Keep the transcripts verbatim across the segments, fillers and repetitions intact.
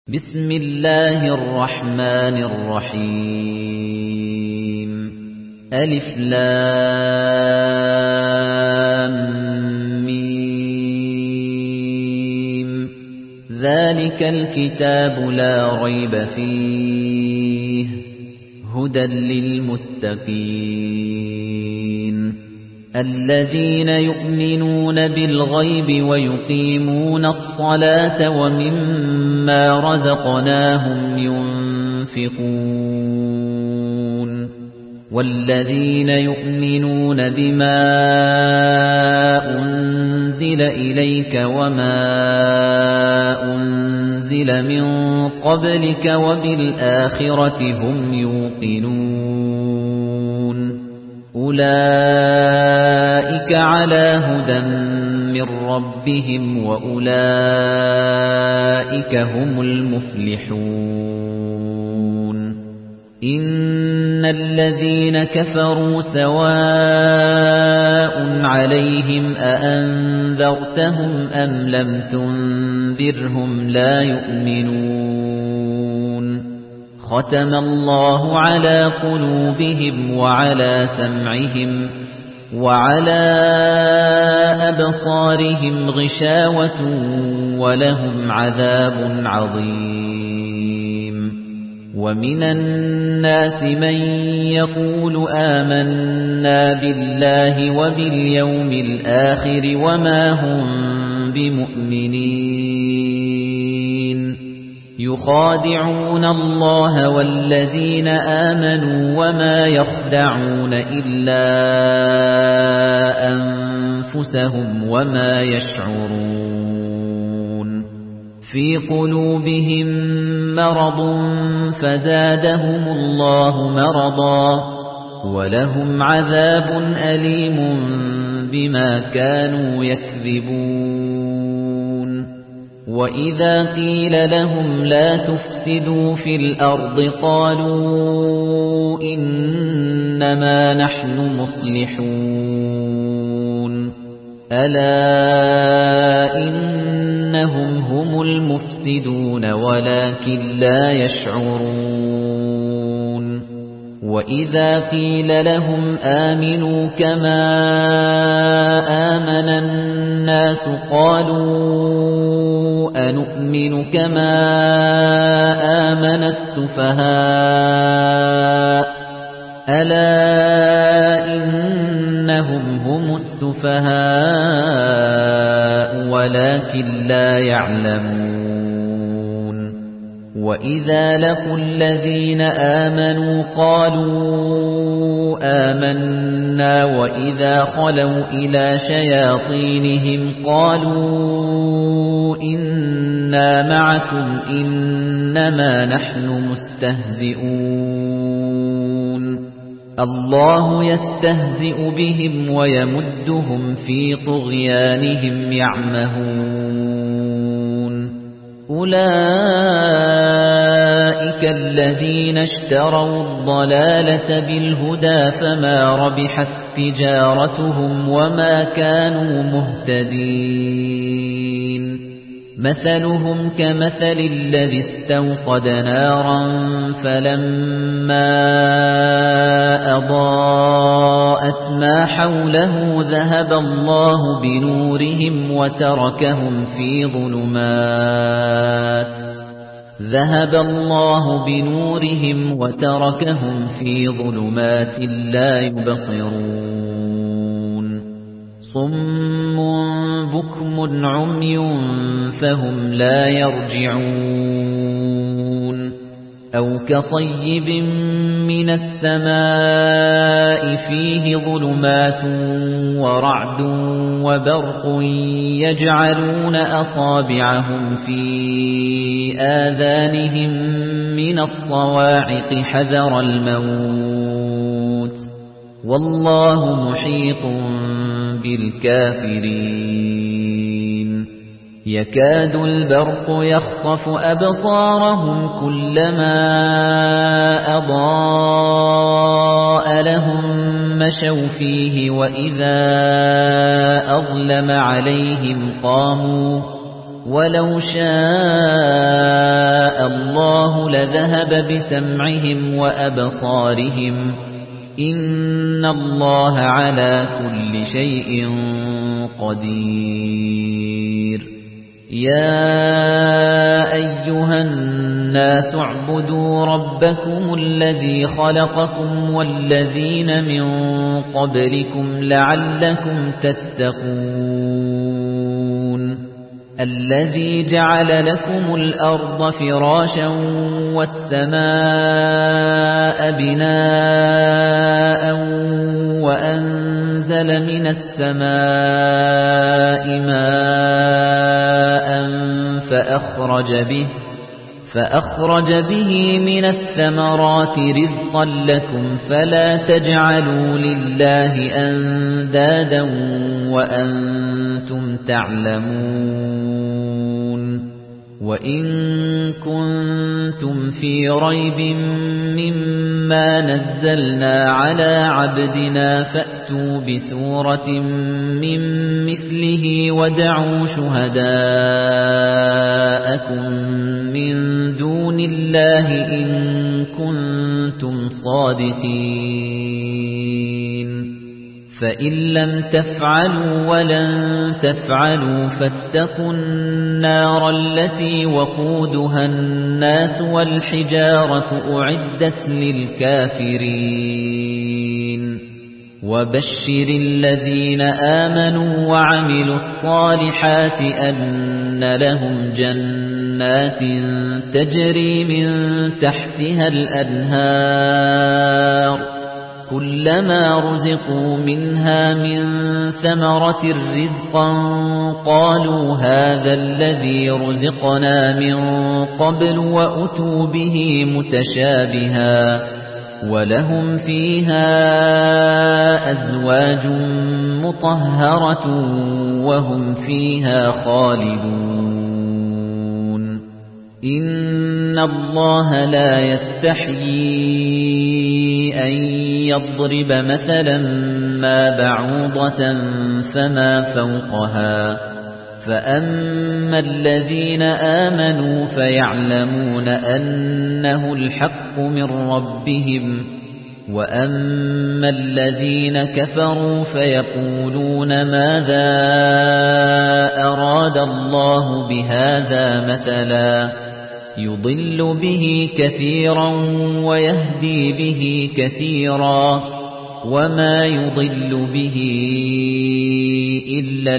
بسم الله الرحمن الرحيم ألف لام ميم ذلك الكتاب لا ريب فيه هدى للمتقين الذين يؤمنون بالغيب ويقيمون الصلاة ومما رزقناهم ينفقون والذين يؤمنون بما أنزل إليك وما أنزل من قبلك وبالآخرة هم يوقنون أولئك على هدى من ربهم وأولئك هم المفلحون إن الذين كفروا سواء عليهم أأنذرتهم أم لم تنذرهم لا يؤمنون ختم الله على قلوبهم وعلى سمعهم وعلى أبصارهم غشاوة ولهم عذاب عظيم ومن الناس من يقول آمنا بالله وباليوم الآخر وما هم بمؤمنين يخادعون الله والذين آمنوا وما يخدعون إلا أنفسهم وما يشعرون في قلوبهم مرض فزادهم الله مرضا ولهم عذاب أليم بما كانوا يكذبون وَإِذَا قِيلَ لَهُمْ لَا تُفْسِدُوا فِي الْأَرْضِ قَالُوا إِنَّمَا نَحْنُ مُصْلِحُونَ أَلَا إِنَّهُمْ هُمُ الْمُفْسِدُونَ وَلَكِن لَّا يَشْعُرُونَ وَإِذَا قِيلَ لَهُمْ آمِنُوا كَمَا آمَنَ النَّاسُ قَالُوا أَنُؤْمِنُ كَمَا آمَنَ السُّفَهَاءُ أَلَا إِنَّهُمْ هُمُ السُّفَهَاءُ وَلَكِن لَّا يَعْلَمُونَ وَإِذَا لَقُوا الَّذِينَ آمَنُوا قَالُوا آمَنَّا وَإِذَا خَلَوْا إِلَى شَيَاطِينِهِمْ قَالُوا إِنَّا مَعَكُمْ إِنَّمَا نَحْنُ مُسْتَهْزِئُونَ اللَّهُ يَسْتَهْزِئُ بِهِمْ وَيَمُدُّهُمْ فِي طُغْيَانِهِمْ يَعْمَهُونَ أُولَئِكَ الَّذِينَ اشْتَرَوُا الضَّلَالَةَ بِالْهُدَى فَمَا رَبِحَتْ تِجَارَتُهُمْ وَمَا كَانُوا مُهْتَدِينَ مَثَلُهُمْ كَمَثَلِ الَّذِي اسْتَوْقَدَ نَارًا فَلَمَّا أَضَاءَتْ مَا حَوْلَهُ ذَهَبَ اللَّهُ بِنُورِهِمْ وَتَرَكَهُمْ فِي ظُلُمَاتٍ ذهب الله بنورهم وتركهم في ظلمات لا يبصرون صم بكم عمي فهم لا يرجعون أو كصيب من السماء فيه ظلمات ورعد وبرق يجعلون أصابعهم في آذانهم من الصواعق حذر الموت والله محيط بالكافرين يكاد البرق يخطف أبصارهم كلما أضاء لهم مشوا فيه وإذا أظلم عليهم قاموا وَلَوْ شَاءَ اللَّهُ لَذَهَبَ بِسَمْعِهِمْ وَأَبْصَارِهِمْ إِنَّ اللَّهَ عَلَى كُلِّ شَيْءٍ قَدِيرٌ يَا أَيُّهَا النَّاسُ اعْبُدُوا رَبَّكُمُ الَّذِي خَلَقَكُمْ وَالَّذِينَ مِن قَبْلِكُمْ لَعَلَّكُمْ تَتَّقُونَ الَّذِي جَعَلَ لَكُمُ الْأَرْضَ فِرَاشًا وَالسَّمَاءَ بِنَاءً وَأَنزَلَ مِنَ السَّمَاءِ مَاءً فَأَخْرَجَ بِهِ فَأَخْرَجَ بِهِ مِنَ الثَّمَرَاتِ رِزْقًا لَكُمْ فَلَا تَجْعَلُوا لِلَّهِ أَندَادًا وَأَنتُمْ تَعْلَمُونَ وَإِن كُنتُمْ فِي رَيْبٍ مِّمَّا نَزَّلْنَا عَلَى عَبْدِنَا فَأْتُوا بِسُورَةٍ مِّن مِّثْلِهِ وَادْعُوا شُهَدَاءَكُم مِّن دُونِ اللَّهِ إِن كُنتُمْ صَادِقِينَ فَإِن لَّمْ تَفْعَلُوا وَلَن تَفْعَلُوا فَاتَّقُوا النَّارَ الَّتِي وَقُودُهَا النَّاسُ وَالْحِجَارَةُ أُعِدَّتْ لِلْكَافِرِينَ وَبَشِّرِ الَّذِينَ آمَنُوا وَعَمِلُوا الصَّالِحَاتِ أَنَّ لَهُمْ جَنَّاتٍ تَجْرِي مِن تَحْتِهَا الْأَنْهَارُ كُلَّمَا رُزِقُوا مِنْهَا مِن ثَمَرَةٍ رِّزْقًا قَالُوا هَذَا الَّذِي رُزِقْنَا مِن قَبْلُ وَأُتُوا بِهِ مُتَشَابِهًا وَلَهُمْ فِيهَا أَزْوَاجٌ مُطَهَّرَةٌ وَهُمْ فِيهَا خَالِدُونَ إِنَّ اللَّهَ لَا يَسْتَحْيِي أَن يَضْرِبَ مَثَلًا مَّا بَعُوضَةً فَمَا فَوْقَهَا فَأَمَّا الَّذِينَ آمَنُوا فَيَعْلَمُونَ أَنَّهُ الْحَقُّ مِن رَّبِّهِمْ وَأَمَّا الَّذِينَ كَفَرُوا فَيَقُولُونَ مَاذَا أَرَادَ اللَّهُ بِهَذَا مَثَلًا يُضِلُّ بِهِ كَثِيرًا وَيَهْدِي بِهِ كَثِيرًا وَمَا يُضِلُّ بِهِ إِلَّا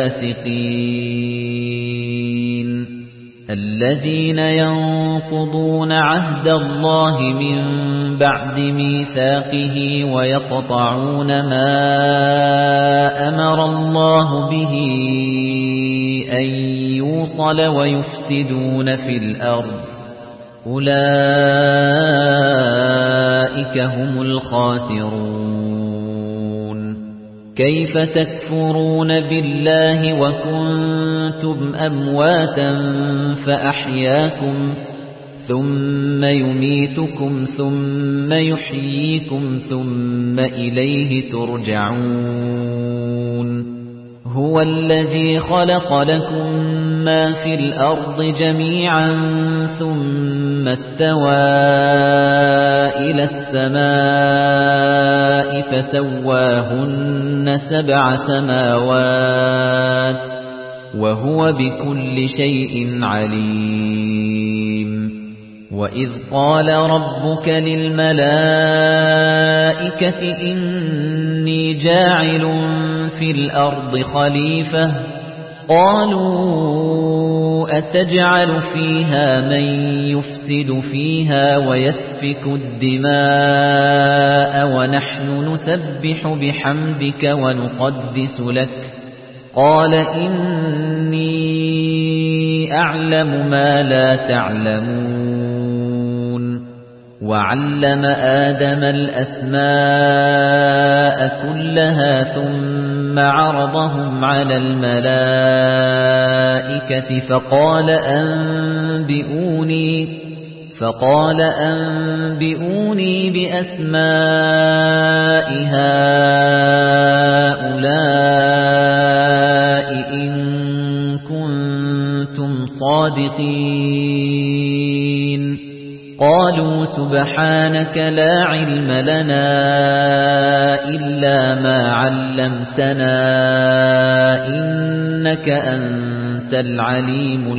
الْفَاسِقِينَ الَّذِينَ يَنقُضُونَ عَهْدَ اللَّهِ مِن بَعْدِ مِيثَاقِهِ وَيَقْطَعُونَ مَا أَمَرَ اللَّهُ بِهِ أَن يُوصَلَ وَيُفْسِدُونَ فِي الْأَرْضِ أُولَئِكَ هُمُ الْخَاسِرُونَ كَيْفَ تَكْفُرُونَ بِاللَّهِ وَكُنتُمْ أَمْوَاتًا فَأَحْيَاكُمْ ثُمَّ يُمِيتُكُمْ ثُمَّ يُحْيِيكُمْ ثُمَّ إِلَيْهِ تُرْجَعُونَ هُوَ الَّذِي خَلَقَ لَكُم مَّا فِي الْأَرْضِ جَمِيعًا ثُمَّ اسْتَوَىٰ إِلَى السَّمَاءِ فَسَوَّاهُنَّ سَبْعَ سَمَاوَاتٍ وَهُوَ بِكُلِّ شَيْءٍ عَلِيمٌ وَإِذْ قَالَ رَبُّكَ لِلْمَلَائِكَةِ إِنِّي جَاعِلٌ فِي الْأَرْضِ خَلِيفَةً قَالُوا أَتَجْعَلُ فِيهَا مَن يُفْسِدُ فِيهَا وَيَسْفِكُ الدِّمَاءَ وَنَحْنُ نُسَبِّحُ بِحَمْدِكَ وَنُقَدِّسُ لَكَ قَالَ إِنِّي أَعْلَمُ مَا لَا تَعْلَمُونَ وَعَلَّمَ آدَمَ الْأَسْمَاءَ كُلَّهَا ثُمَّ عَرَضَهُمْ عَلَى الْمَلَائِكَةِ فَقَالَ أَنبِئُونِي فَقَالَ أَنبِئُونِي بِأَسْمَاءِ هَؤُلَاءِ إِن كُنتُمْ صادقين قالوا سبحانك لا علم لنا إلا ما علمتنا إنك أنت العليم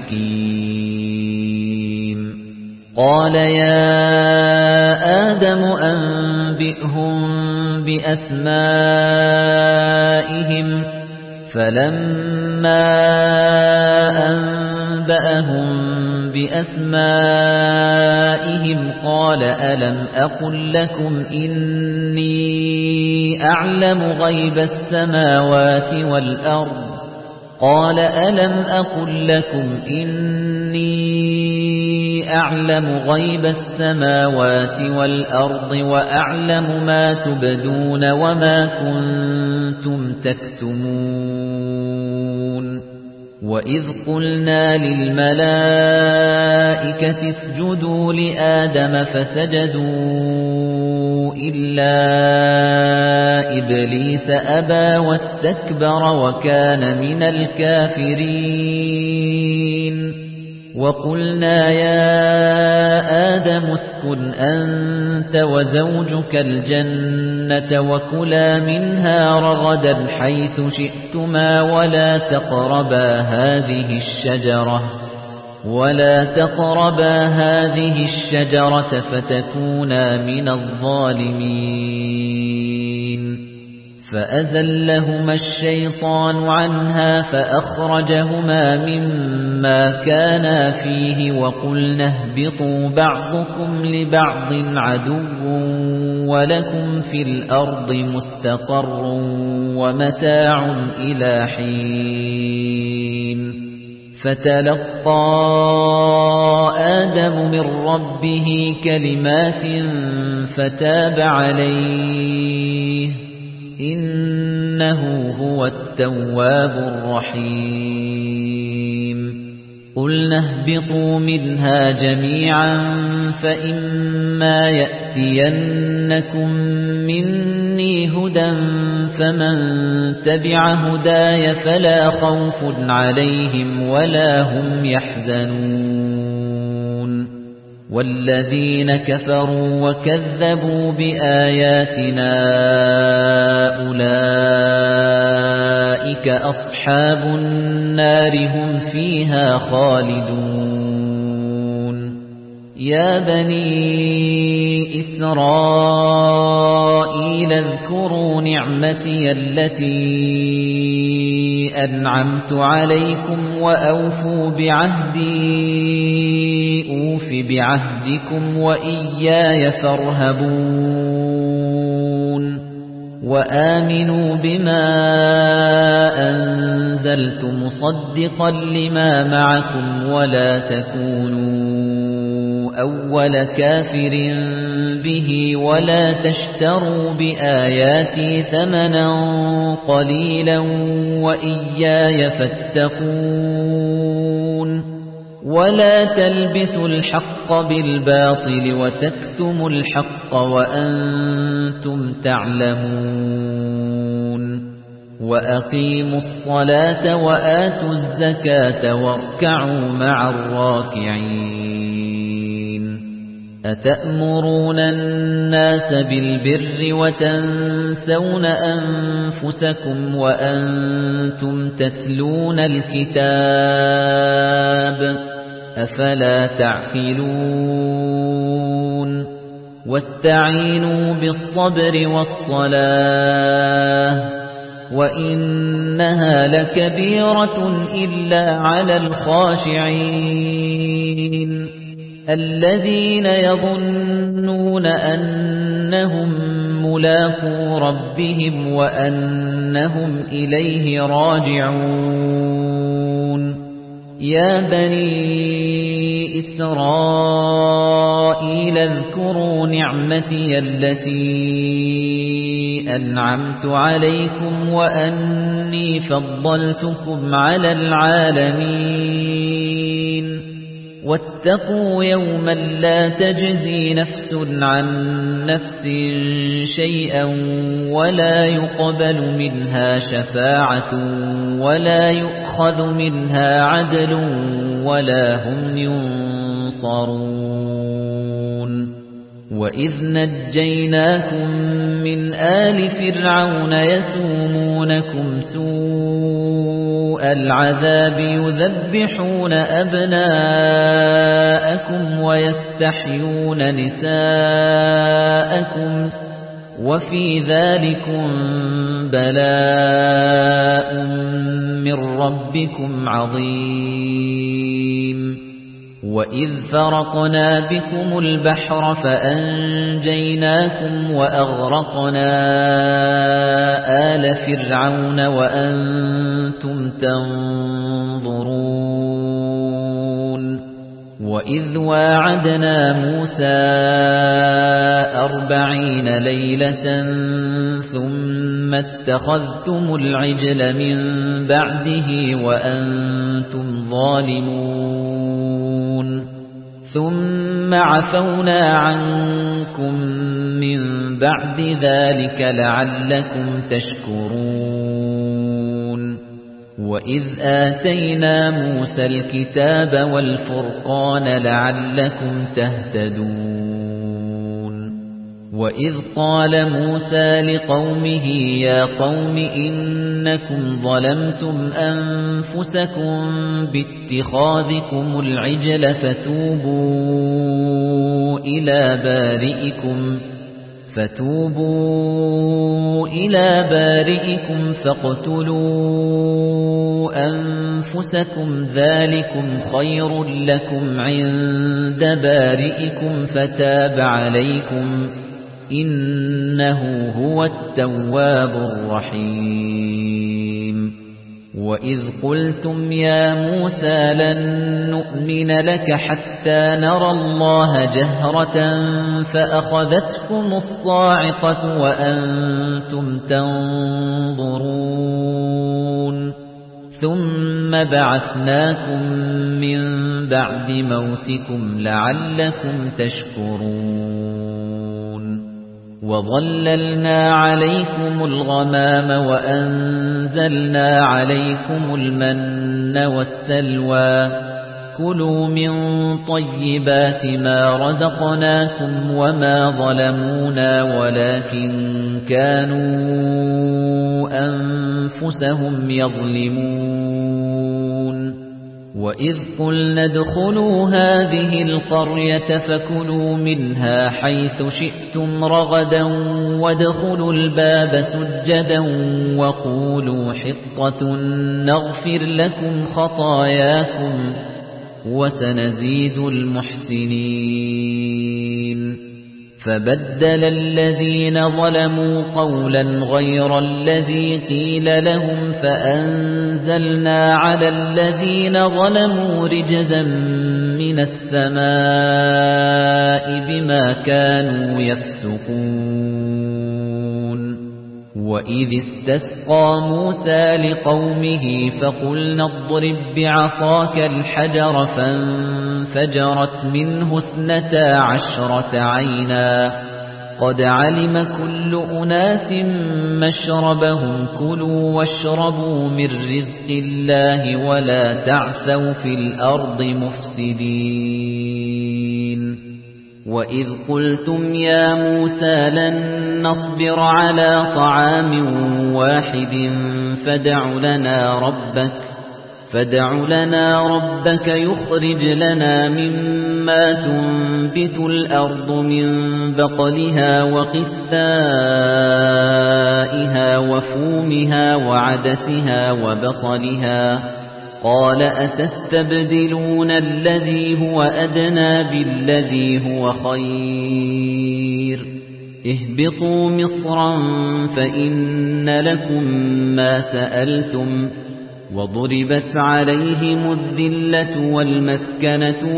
الحكيم قال يا آدم أنبئهم بأسمائهم فلما أنبأهم بأسمائهم قال ألم أقل لكم إني أعلم غيب السماوات والأرض قال ألم أقل لكم إني أعلم غيب السماوات والأرض وأعلم ما تبدون وما كنتم تكتمون وَإِذْ قُلْنَا لِلْمَلَائِكَةِ اسْجُدُوا لِآدَمَ فَسَجَدُوا إِلَّا إِبْلِيسَ أَبَى وَاسْتَكْبَرَ وَكَانَ مِنَ الْكَافِرِينَ وَقُلْنَا يَا آدَمُ اسْكُنْ أَنْتَ وَزَوْجُكَ الْجَنَّةَ وَكُلَا مِنْهَا رَغَدًا حَيْثُ شِئْتُمَا وَلَا تَقْرَبَا هَذِهِ الشَّجَرَةَ وَلَا تَقْرَبَا هَذِهِ الشَّجَرَةَ فَتَكُونَا مِنَ الظَّالِمِينَ فَأَزَلَّهُمَا الشَّيْطَانُ عَنْهَا فَأَخْرَجَهُمَا مِمَّا كَانَا فِيهِ وَقُلْنَا اهْبِطُوا بَعْضُكُمْ لِبَعْضٍ عَدُوٌّ وَلَكُمْ فِي الْأَرْضِ مُسْتَقَرٌّ وَمَتَاعٌ إِلَى حِينٍ فَتَلَقَّى آدَمُ مِنْ رَبِّهِ كَلِمَاتٍ فَتَابَ عَلَيْهِ إِنَّهُ هُوَ التَّوَّابُ الرَّحِيمُ قُلْنَا اهْبِطُوا مِنْهَا جَمِيعًا فَإِمَّا يَأْتِيَنَّكُم مِّنِّي هُدًى فَمَن تَبِعَ هُدَايَ فَلَا خَوْفٌ عَلَيْهِمْ وَلَا هُمْ يَحْزَنُونَ وَالَّذِينَ كَفَرُوا وَكَذَّبُوا بِآيَاتِنَا أُولَئِكَ أَصْحَابُ النَّارِ هُمْ فِيهَا خَالِدُونَ يَا بَنِي إِسْرَائِيلَ اذْكُرُوا نِعْمَتِيَ الَّتِي أَنْعَمْتُ عَلَيْكُمْ وَأَوْفُوا بِعَهْدِي أُوفِ بِعَهْدِكُمْ وَإِيَّايَ فَارْهَبُونِ وَآمِنُوا بِمَا أَنزَلْتُ مُصَدِّقًا لِمَا مَعَكُمْ وَلَا تَكُونُوا أَوَّلَ كَافِرٍ بِهِ وَلَا تَشْتَرُوا بِآيَاتِي ثَمَنًا قَلِيلًا وَإِيَّايَ فَاتَّقُونِ وَلَا تَلْبِسُوا الْحَقَّ بِالْبَاطِلِ وَتَكْتُمُوا الْحَقَّ وَأَنْتُمْ تَعْلَمُونَ وَأَقِيمُوا الصَّلَاةَ وَآتُوا الزَّكَاةَ وَارْكَعُوا مَعَ الرَّاكِعِينَ أَتَأْمُرُونَ النَّاسَ بِالْبِرِّ وَتَنْسَوْنَ أَنفُسَكُمْ وَأَنْتُمْ تَتْلُونَ الْكِتَابَ أَفَلَا تَعْقِلُونَ وَاسْتَعِينُوا بِالصَّبْرِ وَالصَّلَاةِ وَإِنَّهَا لَكَبِيرَةٌ إِلَّا عَلَى الْخَاشِعِينَ الَّذِينَ يَظُنُّونَ أَنَّهُم مُّلَاقُو رَبِّهِمْ وَأَنَّهُمْ إِلَيْهِ رَاجِعُونَ يَا بَنِي إِسْرَائِيلَ اذْكُرُوا نِعْمَتِيَ الَّتِي أَنْعَمْتُ عَلَيْكُمْ وَأَنِّي فَضَّلْتُكُمْ عَلَى الْعَالَمِينَ وَاتَّقُوا يَوْمًا لَّا تَجْزِي نَفْسٌ عَن نَّفْسٍ شَيْئًا وَلَا يُقْبَلُ مِنْهَا شَفَاعَةٌ وَلَا يُؤْخَذُ يُؤْخَذُ مِنْهَا عَدْلٌ وَلَا هُمْ يُنصَرُونَ وَإِذْ نَجَّيْنَاكُمْ مِنْ آلِ فِرْعَوْنَ يَسُومُونَكُمْ سُوءَ الْعَذَابِ يُذَبِّحُونَ أَبْنَاءَكُمْ وَيَسْتَحْيُونَ نِسَاءَكُمْ وَفِي ذَلِكُمْ بَلَاءٌ مِّن رَّبِّكُمْ عَظِيمٌ وَإِذْ فَرَقْنَا بِكُمُ الْبَحْرَ فَأَنجَيْنَاكُمْ وَأَغْرَقْنَا آلَ فِرْعَوْنَ وَأَنتُمْ تَنظُرُونَ وَإِذْ وَاعَدْنَا مُوسَى أَرْبَعِينَ لَيْلَةً ثُمَّ اتَّخَذْتُمُ الْعِجْلَ مِنْ بَعْدِهِ وَأَنْتُمْ ظَالِمُونَ ثُمَّ عَفَوْنَا عَنْكُمْ مِنْ بَعْدِ ذَلِكَ لَعَلَّكُمْ تَشْكُرُونَ وَإِذْ آتَيْنَا مُوسَى الْكِتَابَ وَالْفُرْقَانَ لَعَلَّكُمْ تَهْتَدُونَ وَإِذْ قَالَ مُوسَى لِقَوْمِهِ يَا قَوْمِ إِنَّكُمْ ظَلَمْتُمْ أَنفُسَكُمْ بِاتِّخَاذِكُمُ الْعِجْلَ فَتُوبُوا إِلَى بَارِئِكُمْ فَتُوبُوا إِلَى بَارِئِكُمْ فَاقْتُلُوا أَنفُسَكُمْ ذَلِكُمْ خَيْرٌ لَّكُمْ عِندَ بَارِئِكُمْ فَتَابَ عَلَيْكُمْ إِنَّهُ هُوَ التَّوَّابُ الرَّحِيمُ وَإِذْ قُلْتُمْ يَا مُوسَى لَن نُّؤْمِنَ لَكَ حَتَّى نَرَى اللَّهَ جَهْرَةً فَأَخَذَتْكُمُ الصَّاعِقَةُ وَأَنتُمْ تَنظُرُونَ ثُمَّ بَعَثْنَاكُم مِّن بَعْدِ مَوْتِكُمْ لَعَلَّكُمْ تَشْكُرُونَ وَظَلَّلْنَا عَلَيْكُمُ الْغَمَامَ وَأَنزَلْنَا عَلَيْكُمُ الْمَنَّ وَالسَّلْوَىٰ كُلُوا مِن طَيِّبَاتِ مَا رَزَقْنَاكُمْ وَمَا ظَلَمُونَا وَلَكِن كَانُوا أَنفُسَهُمْ يَظْلِمُونَ وَإِذْ قُلْنَا ادْخُلُوا هَٰذِهِ الْقَرْيَةَ فَكُلُوا مِنْهَا حَيْثُ شِئْتُمْ رَغَدًا وَادْخُلُوا الْبَابَ سُجَّدًا وَقُولُوا حِطَّةٌ نَّغْفِرْ لَكُمْ خَطَايَاكُمْ وَسَنَزِيدُ الْمُحْسِنِينَ فَبَدَّلَ الَّذِينَ ظَلَمُوا قَوْلًا غَيْرَ الَّذِي قِيلَ لَهُمْ فَأَنزَلْنَا عَلَى الَّذِينَ ظَلَمُوا رِجْزًا مِّنَ السَّمَاءِ بِمَا كَانُوا يَفْسُقُونَ وَإِذِ اسْتَسْقَىٰ مُوسَىٰ لِقَوْمِهِ فَقُلْنَا اضْرِب بِّعَصَاكَ الْحَجَرَ فَانفَجَرَتْ مِنْهُ اثْنَتَا عَشْرَةَ عَيْنًا قَدْ عَلِمَ كُلُّ أُنَاسٍ مَّشْرَبَهُمْ كُلُوا وَاشْرَبُوا مِن رِّزْقِ اللَّهِ وَلَا تَعْثَوْا فِي الْأَرْضِ مُفْسِدِينَ وَإِذْ قُلْتُمْ يَا مُوسَى لَن نَّصْبِرَ عَلَىٰ طَعَامٍ وَاحِدٍ فَادْعُ لَنَا رَبَّكَ فَادْعُ لَنَا رَبَّكَ يُخْرِجْ لَنَا مِمَّا تُنبِتُ الْأَرْضُ مِن بَقْلِهَا وَقِثَّائِهَا وَفُومِهَا وَعَدَسِهَا وَبَصَلِهَا قَالَ أَتَسْتَبْدِلُونَ الَّذِي هُوَ أَدْنَىٰ بِالَّذِي هُوَ خَيْرٌ اهْبِطُوا مِصْرًا فَإِنَّ لَكُم مَّا سَأَلْتُمْ وَضُرِبَتْ عَلَيْهِمُ الذِّلَّةُ وَالْمَسْكَنَةُ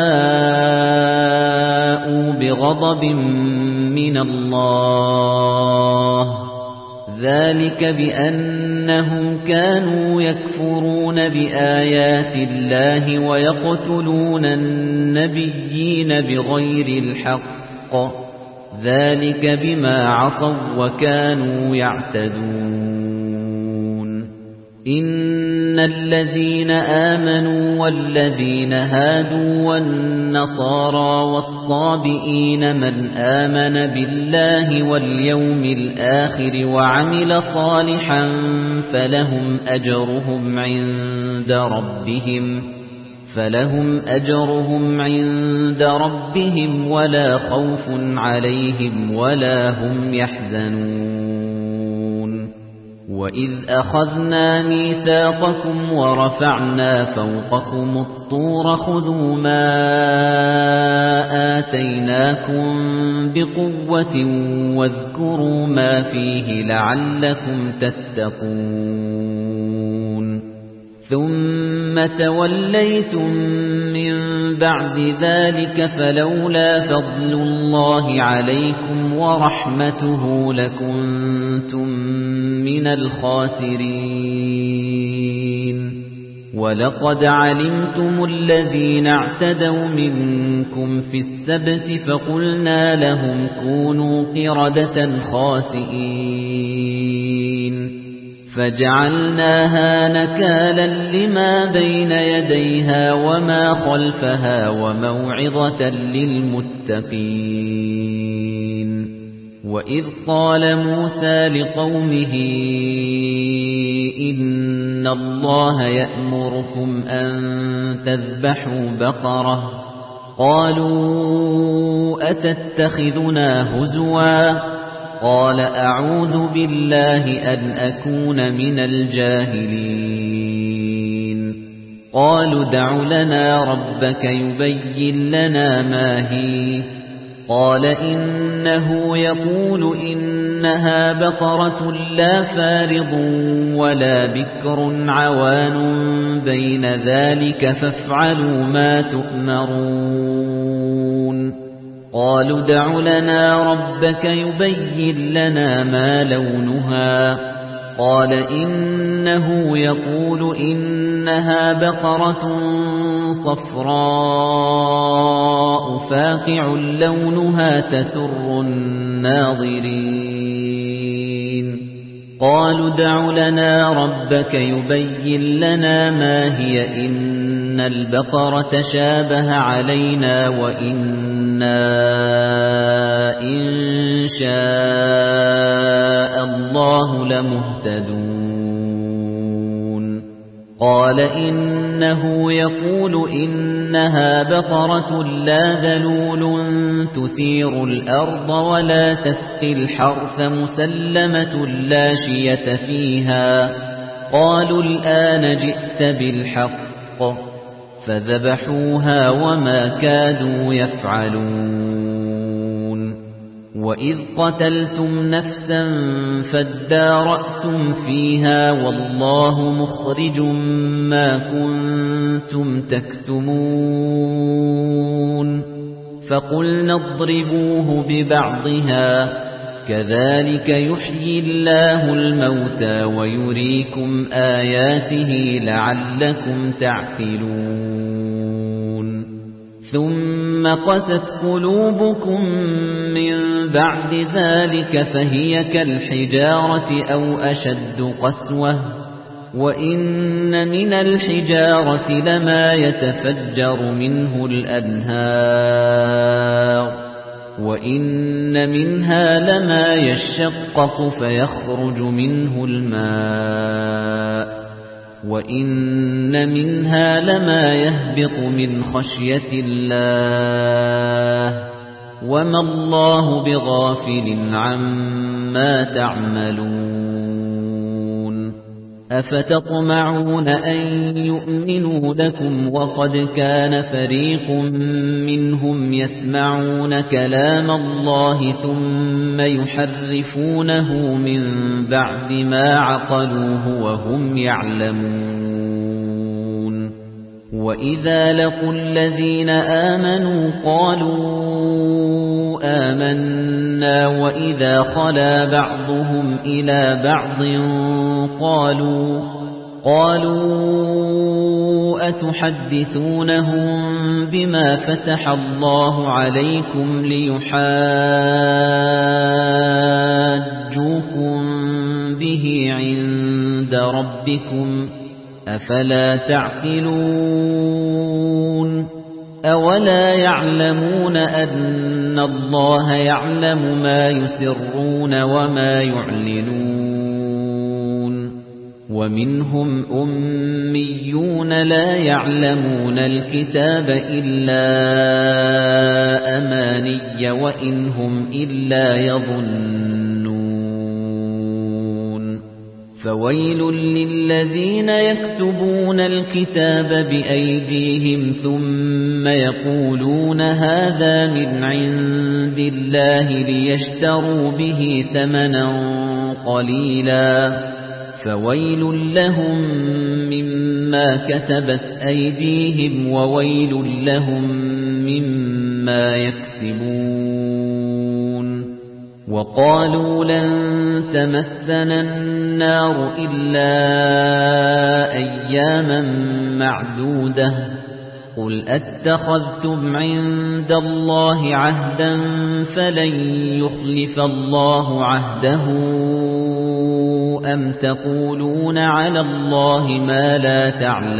وَبَاءُوا بِغَضَبٍ مِّنَ اللَّهِ ذَلِكَ بِأَنَّهُمْ كَانُوا يَكْفُرُونَ بِآيَاتِ اللَّهِ وَيَقْتُلُونَ النَّبِيِّينَ بِغَيْرِ الْحَقِّ ذَلِكَ بِمَا عَصَوا وَّكَانُوا يَعْتَدُونَ إِنَّ إِنَّ الَّذِينَ آمَنُوا وَالَّذِينَ هَادُوا وَالنَّصَارَى وَالصَّابِئِينَ مَنْ آمَنَ بِاللَّهِ وَالْيَوْمِ الْآخِرِ وَعَمِلَ صَالِحًا فَلَهُمْ أَجْرُهُمْ عِندَ رَبِّهِمْ فَلَهُمْ أَجْرُهُمْ عِندَ رَبِّهِمْ وَلَا خَوْفٌ عَلَيْهِمْ وَلَا هُمْ يَحْزَنُونَ وَإِذْ أَخَذْنَا مِيثَاقَكُمْ وَرَفَعْنَا فَوْقَكُمُ الطُّورَ خُذُوا مَا آتَيْنَاكُمْ بِقُوَّةٍ وَاذْكُرُوا مَا فِيهِ لَعَلَّكُمْ تَتَّقُونَ ثُمَّ تَوَلَّيْتُمْ مِنْ بَعْدِ ذَلِكَ فَلَوْلَا فَضْلُ اللَّهِ عَلَيْكُمْ وَرَحْمَتُهُ لَكُنْتُمْ مِنَ الْخَاسِرِينَ وَلَقَدْ عَلِمْتُمُ الَّذِينَ اعْتَدَوْا مِنكُمْ فِي السَّبْتِ فَقُلْنَا لَهُمْ كُونُوا قِرَدَةً خَاسِئِينَ فَجَعَلْنَاهَا نَكَالًا لِمَا بَيْنَ يَدَيْهَا وَمَا خَلْفَهَا وَمَوْعِظَةً لِلْمُتَّقِينَ وَإِذْ قَالَ مُوسَى لِقَوْمِهِ إِنَّ اللَّهَ يَأْمُرُكُمْ أَن تَذْبَحُوا بَقَرَةً قَالُوا أَتَتَّخِذُنَا هُزُوًا قَالَ أَعُوذُ بِاللَّهِ أَنْ أَكُونَ مِنَ الْجَاهِلِينَ قَالُوا ادْعُ لَنَا رَبَّكَ يُبَيِّن لَّنَا مَا هِيَ قَالَ إِنَّهُ يَقُولُ إِنَّهَا بَقَرَةٌ لَّا فَارِضٌ وَلَا بِكْرٌ عَوَانٌ بَيْنَ ذَلِكَ فَافْعَلُوا مَا تُؤْمَرُونَ قَالُوا ادْعُ لَنَا رَبَّكَ يُبَيِّن لَّنَا مَا لَوْنُهَا قَالَ إِنَّهُ يَقُولُ إِنَّهَا بَقَرَةٌ صَفْرَاءُ فَاقِعٌ لَّوْنُهَا تَسُرُّ النَّاظِرِينَ قَالُوا ادْعُ لَنَا رَبَّكَ يُبَيِّن لَّنَا مَا هِيَ إِنَّ الْبَقَرَةَ شَابَهَ عَلَيْنَا وَإِنَّا إِن شَاءَ اللَّهُ لَمُهْتَدُونَ قَالَ إِنَّهُ يَقُولُ إِنَّهَا بَقَرَةٌ لَّا ذَلُولٌ تُثِيرُ الْأَرْضَ وَلَا تَسْقِي الْحَرْثَ مُسَلَّمَةٌ لَّا شِيَةَ فِيهَا قَالُوا الْآنَ جِئْتَ بِالْحَقِّ فَذَبَحُوهَا وَمَا كَادُوا يَفْعَلُونَ وَإِذْ قَتَلْتُمْ نَفْسًا فَادَّارَأْتُمْ فِيهَا وَاللَّهُ مُخْرِجٌ مَا كُنتُمْ تَكْتُمُونَ فَقُلْنَا اضْرِبُوهُ بِبَعْضِهَا كَذَلِكَ يُحْيِي اللَّهُ الْمَوْتَى وَيُرِيكُمْ آيَاتِهِ لَعَلَّكُمْ تَعْقِلُونَ ثُمَّ قَسَتْ قُلُوبُكُم مِّن بَعْدِ ذَلِكَ فَهِيَ كَالْحِجَارَةِ أَوْ أَشَدُّ قَسْوَةً وَإِنَّ مِنَ الْحِجَارَةِ لَمَا يَتَفَجَّرُ مِنْهُ الْأَنْهَارُ وَإِنَّ مِنْهَا لَمَا يَشَّقَّقُ فَيَخْرُجُ مِنْهُ الْمَاءُ وَإِنَّ مِنْهَا لَمَا يَهْبِطُ مِنْ خَشْيَةِ اللَّهِ وَمَا اللَّهُ بِغَافِلٍ عَمَّا تَعْمَلُونَ أَفَتَطْمَعُونَ أَن يُؤْمِنُوا لَكُمْ وَقَدْ كَانَ فَرِيقٌ مِّنْهُمْ يَسْمَعُونَ كَلَامَ اللَّهِ ثُمَّ يُحَرِّفُونَهُ مِن بَعْدِ مَا عَقَلُوهُ وَهُمْ يَعْلَمُونَ وَإِذَا لَقُوا الَّذِينَ آمَنُوا قَالُوا آمَنَّا وَإِذَا خَلَا بَعْضُهُمْ إِلَى بَعْضٍ قَالُوا قَالُوا أَتُحَدِّثُونَهُم بِمَا فَتَحَ اللَّهُ عَلَيْكُمْ لِيُحَاجُّوكُم بِهِ عِندَ رَبِّكُمْ أفلا تعقلون أولا يعلمون أن الله يعلم ما يسرون وما يعلنون ومنهم أميون لا يعلمون الكتاب إلا أماني وإن هم إلا يظنون فويل للذين يكتبون الكتاب بأيديهم ثم يقولون هذا من عند الله ليشتروا به ثمنا قليلا فويل لهم مما كتبت أيديهم وويل لهم مما يكسبون وقالوا لن تمسنا النار إلا أياما معدودة قل أتخذتم عند الله عهدا فلن يخلف الله عهده أم تقولون على الله ما لا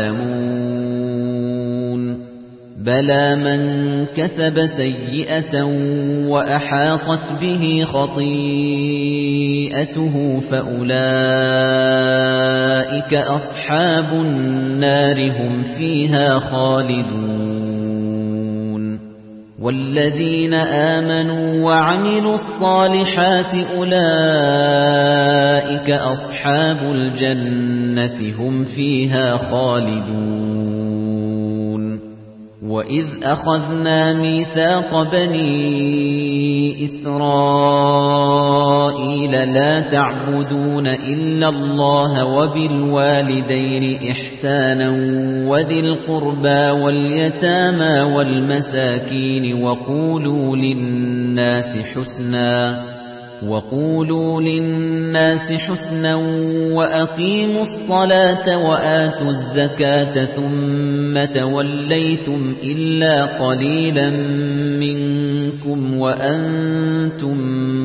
تعلمون بلى من كسب سيئة وأحاطت به خطيئته فأولئك أصحاب النار هم فيها خالدون والذين آمنوا وعملوا الصالحات أولئك أصحاب الجنة هم فيها خالدون وإذ أخذنا ميثاق بني إسرائيل لا تعبدون إلا الله وبالوالدين إحسانا وذي القربى واليتامى والمساكين وقولوا للناس حسنا وقولوا للناس حسنا وأقيموا الصلاة وآتوا الزكاة ثم توليتم إلا قليلا منكم وأنتم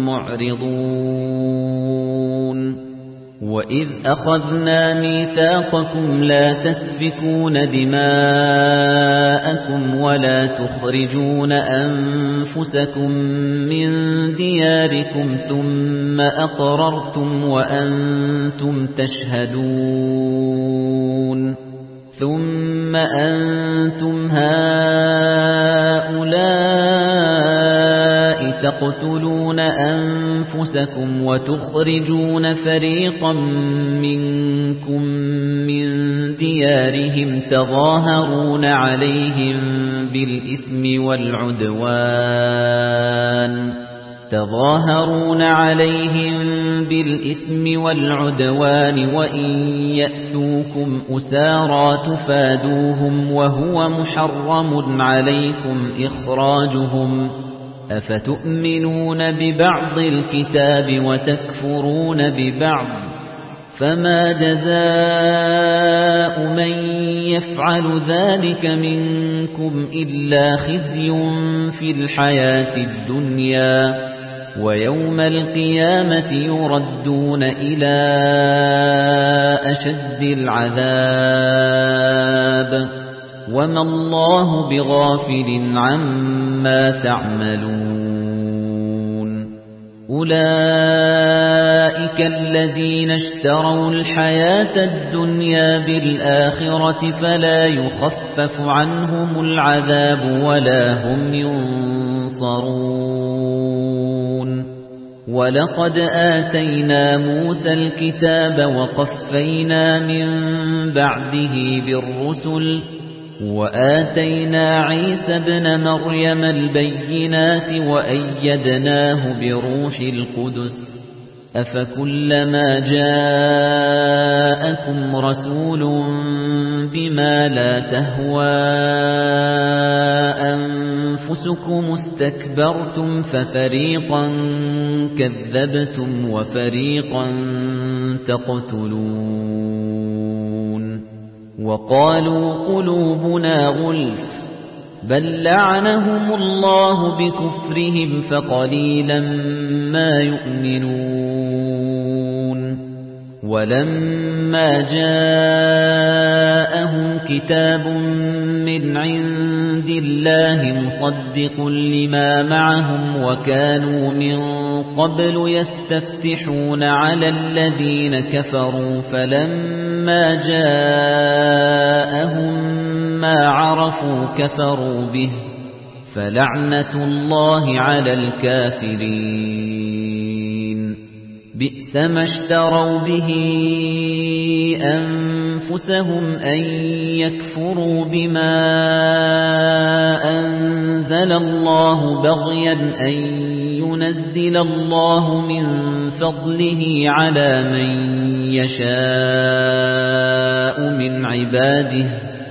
معرضون وإذ أخذنا ميثاقكم لا تسفكون دماءكم ولا تخرجون أنفسكم من دياركم ثم أقررتم وأنتم تشهدون ثم أنتم هؤلاء تقتلون أنفسكم وتخرجون فريقا منكم من ديارهم تظاهرون عليهم بالإثم والعدوان تظاهرون عليهم بالإثم والعدوان وإن يأتوكم أسارى تفادوهم وهو محرم عليكم إخراجهم أفتؤمنون ببعض الكتاب وتكفرون ببعض فما جزاء من يفعل ذلك منكم إلا خزي في الحياة الدنيا ويوم القيامة يردون إلى أشد العذاب وما الله بغافل عما تعملون أولئك الذين اشتروا الحياة الدنيا بالآخرة فلا يخفف عنهم العذاب ولا هم ينصرون ولقد آتينا موسى الكتاب وقفينا من بعده بالرسل وآتينا عيسى ابن مريم البينات وأيدناه بروح القدس أفكلما جاءكم رسول بما لا تهوى أنفسكم استكبرتم ففريقا كذبتم وفريقا تقتلون وقالوا قلوبنا غلف بل لعنهم الله بكفرهم فقليلا ما يؤمنون وَلَمَّا جَاءَهُمْ كِتَابٌ مِّنْ عِندِ اللَّهِ مُصَدِّقٌ لِّمَا مَعَهُمْ وَكَانُوا مِن قَبْلُ يَسْتَفْتِحُونَ عَلَى الَّذِينَ كَفَرُوا فَلَمَّا جَاءَهُم مَّا عَرَفُوا كَفَرُوا بِهِ فَلَعْنَةُ اللَّهِ عَلَى الْكَافِرِينَ بِئْسَ مَا اشْتَرَوْا بِهِ أَنفُسَهُمْ أَن يَكْفُرُوا بِمَا أَنزَلَ اللَّهُ بَغْيًا أَن يُنَزِّلَ اللَّهُ مِن فَضْلِهِ عَلَى مَن يَشَاءُ مِنْ عِبَادِهِ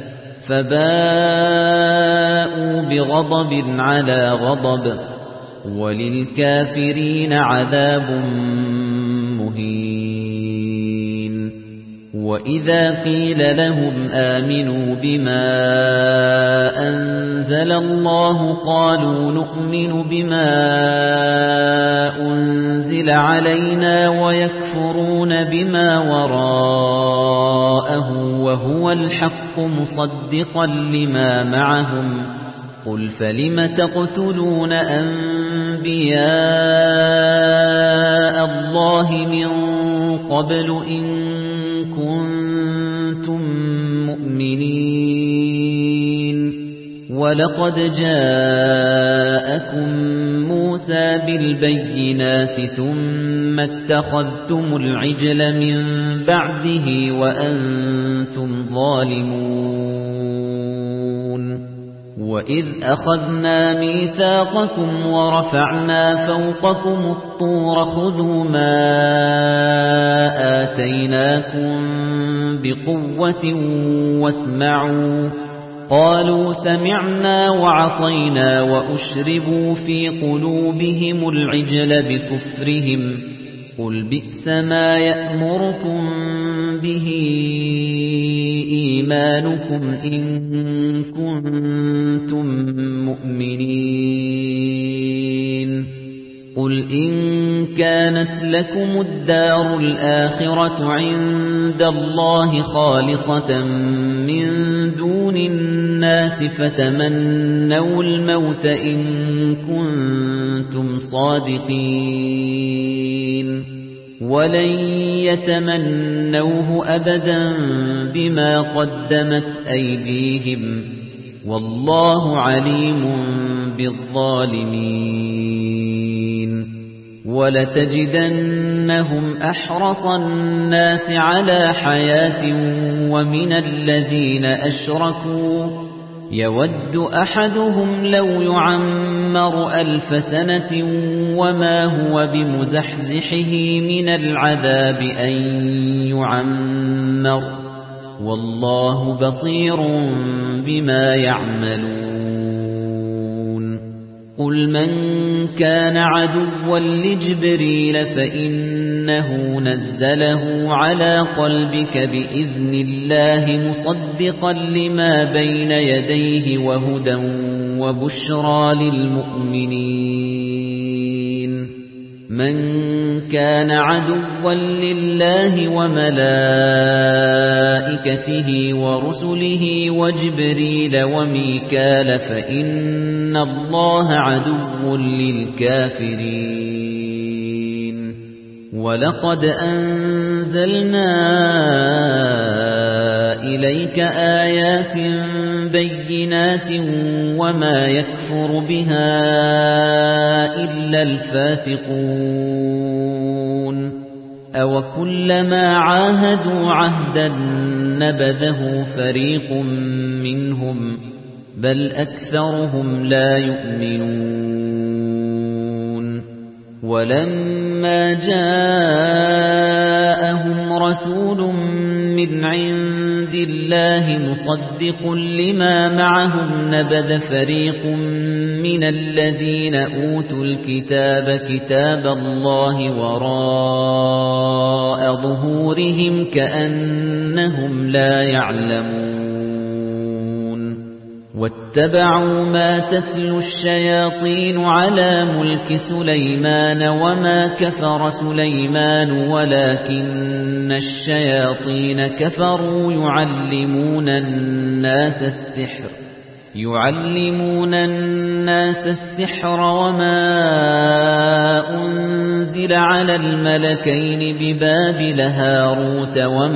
فَبَاءُوا بِغَضَبٍ عَلَى غَضَبٍ وَلِلْكَافِرِينَ عَذَابٌ مُهِينٌ وَإِذَا قِيلَ لَهُمْ آمِنُوا بِمَا أَنزَلَ اللَّهُ قَالُوا نُؤْمِنُ بِمَا أُنزِلَ عَلَيْنَا وَيَكْفُرُونَ بِمَا وَرَاءَهُ وَهُوَ الْحَقُّ مُصَدِّقًا لِّمَا مَعَهُمْ قُلْ فَلِمَ تَقْتُلُونَ أَنبِيَاءَ اللَّهِ مِن قَبْلُ إِن كُنتُم مُّؤْمِنِينَ وَلَقَدْ جَاءَكُم مُّوسَىٰ بِالْبَيِّنَاتِ ثُمَّ اتَّخَذْتُمُ الْعِجْلَ مِن بَعْدِهِ وَأَنتُمْ ظَالِمُونَ وَإِذْ أَخَذْنَا مِيثَاقَكُمْ وَرَفَعْنَا فَوْقَكُمُ الطُّورَ خُذُوا مَا آتَيْنَاكُمْ بِقُوَّةٍ وَاسْمَعُوا قَالُوا سَمِعْنَا وَعَصَيْنَا وَأُشْرِبُوا فِي قُلُوبِهِمُ الْعِجْلَ بِكُفْرِهِمْ قُلْ بِئْسَ مَا يَأْمُرُكُم بِهِ إِيمَانُكُمْ إِن كُنتُم مُّؤْمِنِينَ قُلْ إِن كَانَتْ لَكُمُ الدَّارُ الْآخِرَةُ عِندَ اللَّهِ خَالِصَةً مِّن دُونِ النَّاسِ فَتَمَنَّوُا الْمَوْتَ إِن كُنتُمْ صَادِقِينَ وَلَن يَتَمَنَّوْهُ أَبَدًا بِمَا قَدَّمَتْ أَيْدِيهِمْ وَاللَّهُ عَلِيمٌ بِالظَّالِمِينَ وَلَتَجِدَنَّهُمْ أَحْرَصَ النَّاسِ عَلَى حَيَاةٍ وَمِنَ الَّذِينَ أَشْرَكُوا يَوَدُّ أَحَدُهُمْ لَوْ يُعَمَّرُ أَلْفَ سَنَةٍ وَمَا هُوَ بِمُزَحْزِحِهِ مِنَ الْعَذَابِ أَن يُعَمَّرَ وَاللَّهُ بَصِيرٌ بِمَا يَعْمَلُونَ قُلْ مَن كَانَ عَدُوًّا لِجِبْرِيلَ فَإِنَّهُ نَزَّلَهُ عَلَى قَلْبِكَ بِإِذْنِ اللَّهِ مُصَدِّقًا لِّمَا بَيْنَ يَدَيْهِ وَهُدًى وَبُشْرَى لِلْمُؤْمِنِينَ مَن كَانَ عَدُوًّا لِّلَّهِ وَمَلَائِكَتِهِ وَرُسُلِهِ وَجِبْرِيلَ وَمِيكَالَ فَإِنَّ اللَّهَ عَدُوٌّ لِّلْكَافِرِينَ وَلَقَدْ أَنزَلْنَا إِلَيْكَ آيَاتٍ بَيِّنَاتٍ وَمَا يَكْفُرُ بِهَا إِلَّا الْفَاسِقُونَ أَوَكُلَّمَا عَاهَدُوا عَهْدًا نَّبَذَهُ فَرِيقٌ مِّنْهُمْ بَلْ أَكْثَرُهُمْ لَا يُؤْمِنُونَ وَلَمَّا جَاءَهُمْ رَسُولٌ مِّنْ عِندِ اللَّهِ مُصَدِّقٌ لِّمَا مَعَهُمْ نَبَذَ فَرِيقٌ مِّنَ الَّذِينَ أُوتُوا الْكِتَابَ كِتَابَ اللَّهِ وَرَاءَ ظُهُورِهِمْ كَأَنَّهُمْ لَا يَعْلَمُونَ واتبعوا ما تتلو الشياطين على ملك سليمان وما كفر سليمان ولكن الشياطين كفروا يعلمون الناس السحر يعلمون الناس السحر وما أنزل على الملكين ببابل هاروت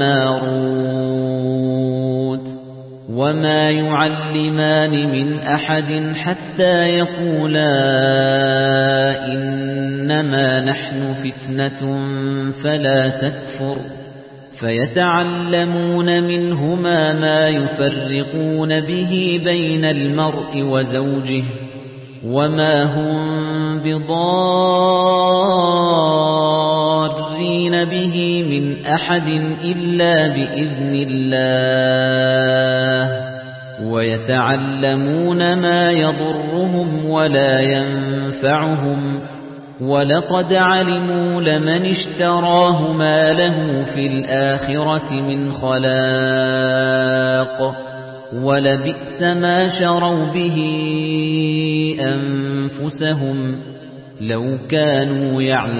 وماروت وما يعلمان من أحد حتى يقولا إنما نحن فتنة فلا تكفر فيتعلمون منهما ما يفرقون به بين المرء وزوجه وما هم بضارين به من أحد إلا بإذن الله ويتعلمون ما يضرهم ولا ينفعهم وَلَقَدْ عَلِمُوا لَمَنِ اشْتَرَاهُ مَا لَهُ فِي الْآخِرَةِ مِنْ خَلَاقٍ وَلَبِئْسَ مَا شَرَوْا بِهِ أَنفُسَهُمْ لَوْ كَانُوا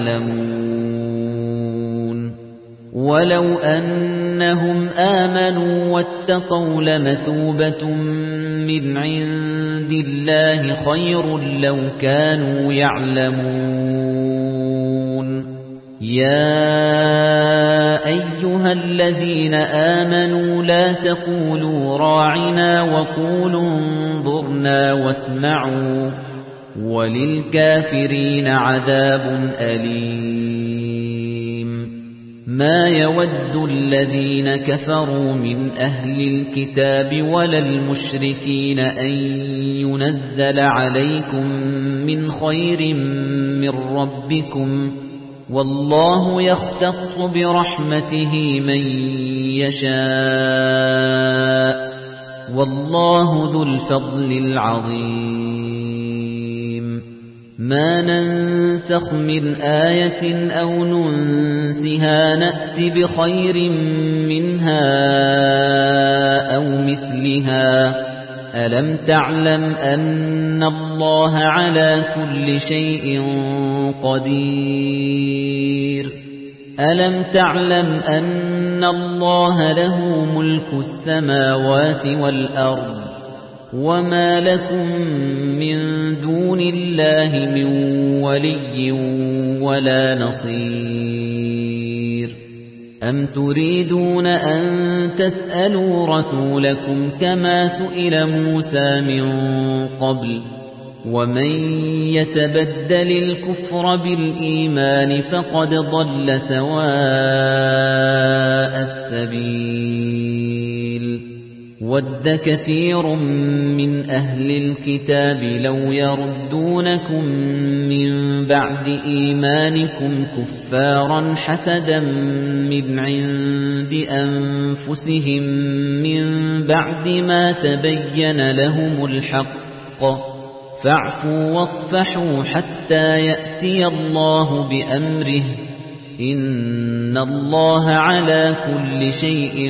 يَعْلَمُونَ وَلَوْ أَنَّهُمْ آمَنُوا وَاتَّقَوْا لَمَثُوبَةٌ مِنْ عِندِ اللَّهِ خَيْرٌ لَوْ كَانُوا يَعْلَمُونَ يَا أَيُّهَا الَّذِينَ آمَنُوا لَا تَقُولُوا رَاعِنَا وَقُولُوا انظُرْنَا وَاسْمَعُوا وَلِلْكَافِرِينَ عَذَابٌ أَلِيمٌ مَا يَوَدُّ الَّذِينَ كَفَرُوا مِنْ أَهْلِ الْكِتَابِ وَلَا الْمُشْرِكِينَ أَنْ يُنَزَّلَ عَلَيْكُمْ مِنْ خَيْرٍ مِنْ رَبِّكُمْ وَاللَّهُ يَخْتَصُّ بِرَحْمَتِهِ مَنْ يَشَاءُ وَاللَّهُ ذُو الْفَضْلِ الْعَظِيمِ مَا نَنسَخْ مِنْ آيَةٍ أَوْ نُنْسِهَا نَأْتِ بِخَيْرٍ مِنْهَا أَوْ مِثْلِهَا أَلَمْ تَعْلَمْ أَنَّ اللَّهَ عَلَى كُلِّ شَيْءٍ قَدِيرٌ أَلَمْ تَعْلَمْ أَنَّ اللَّهَ لَهُ مُلْكُ السَّمَاوَاتِ وَالْأَرْضِ وَمَا لَكُمْ مِنْ دُونِ اللَّهِ مِنْ وَلِيٍّ وَلَا نَصِيرٍ أَمْ تُرِيدُونَ أَنْ تَسْأَلُوا رَسُولَكُمْ كَمَا سُئِلَ مُوسَى مِنْ قَبْلُ وَمَنْ يَتَبَدَّلِ الْكُفْرَ بِالْإِيمَانِ فَقَدْ ضَلَّ سَوَاءَ السَّبِيلِ وَدَّ كَثِيرٌ مِنْ أَهْلِ الْكِتَابِ لَوْ يَرُدُّونَكُمْ مِنْ بَعْدِ إِيمَانِكُمْ كُفَّارًا حَسَدًا مِنْ عِنْدِ أَنفُسِهِمْ مِنْ بَعْدِ مَا تَبَيَّنَ لَهُمُ الْحَقُّ فَاعْفُوا وَاصْفَحُوا حَتَّى يَأْتِيَ اللَّهُ بِأَمْرِهِ إِنَّ اللَّهَ عَلَى كُلِّ شَيْءٍ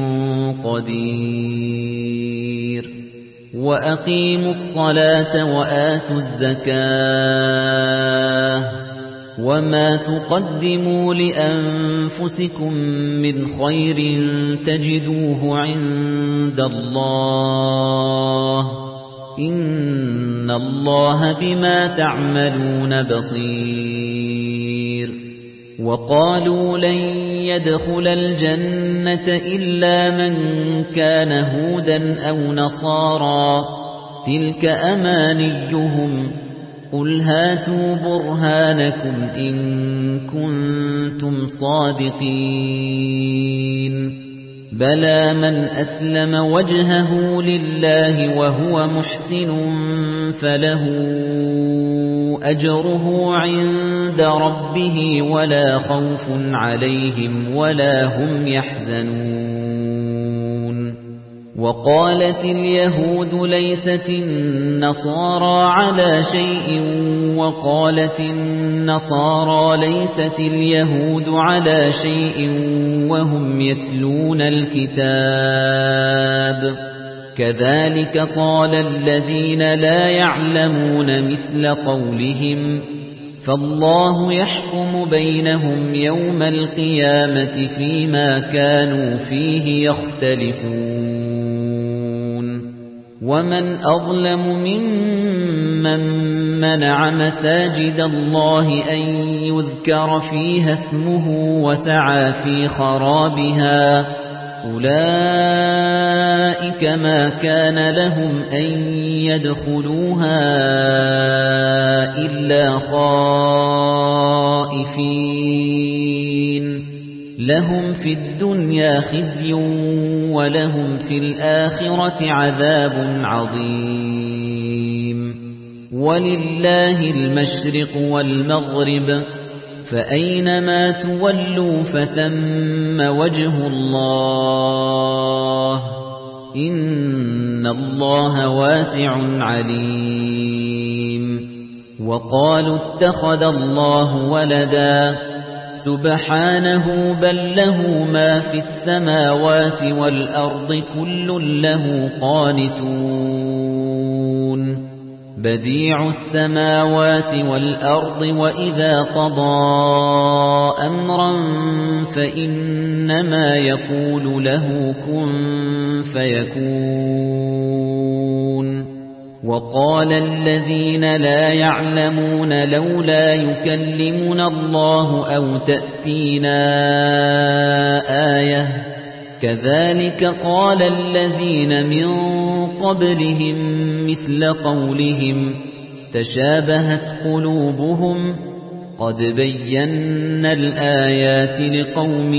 قَدِيرٌ وَأَقِيمُوا الصَّلَاةَ وَآتُوا الزَّكَاةَ وَمَا تُقَدِّمُوا لِأَنفُسِكُم مِّنْ خَيْرٍ تَجِدُوهُ عِندَ اللَّهِ إِنَّ اللَّهَ بِمَا تَعْمَلُونَ بَصِيرٌ وَقَالُوا لَن يَدْخُلَ الْجَنَّةَ إِلَّا مَن كَانَ هُودًا أَوْ نَصَارَىٰ تِلْكَ أَمَانِيُّهُمْ قُلْ هَاتُوا بُرْهَانَكُمْ إِن كُنتُمْ صَادِقِينَ بَلَى مَنْ أَسْلَمَ وَجْهَهُ لِلَّهِ وَهُوَ مُحْسِنٌ فَلَهُ أَجْرُهُ عِندَ رَبِّهِ وَلَا خَوْفٌ عَلَيْهِمْ وَلَا هُمْ يَحْزَنُونَ وَقَالَتِ الْيَهُودُ لَيْسَتِ النَّصَارَى عَلَى شَيْءٍ وَقَالَتِ النَّصَارَى لَيْسَتِ الْيَهُودُ عَلَى شَيْءٍ وَهُمْ يَتْلُونَ الْكِتَابَ كذلك قال الذين لا يعلمون مثل قولهم فالله يحكم بينهم يوم القيامة فيما كانوا فيه يختلفون ومن أظلم ممن منع مساجد الله أن يذكر فيها اسمه وسعى في خرابها أولئك ما كان لهم أن يدخلوها إلا خائفين لهم في الدنيا خزي ولهم في الآخرة عذاب عظيم ولله المشرق والمغرب فأينما تولوا فثم وجه الله إن الله واسع عليم وقالوا اتخذ الله ولدا سبحانه بل له ما في السماوات والأرض كل له قانتون بديع السماوات والأرض وإذا قضى أمرا فإنما يقول له كن فيكون وقال الذين لا يعلمون لولا يكلمنا الله أو تأتينا آية كذلك قال الذين من قبلهم مثل قولهم تشابهت قلوبهم قد بينا الآيات لقوم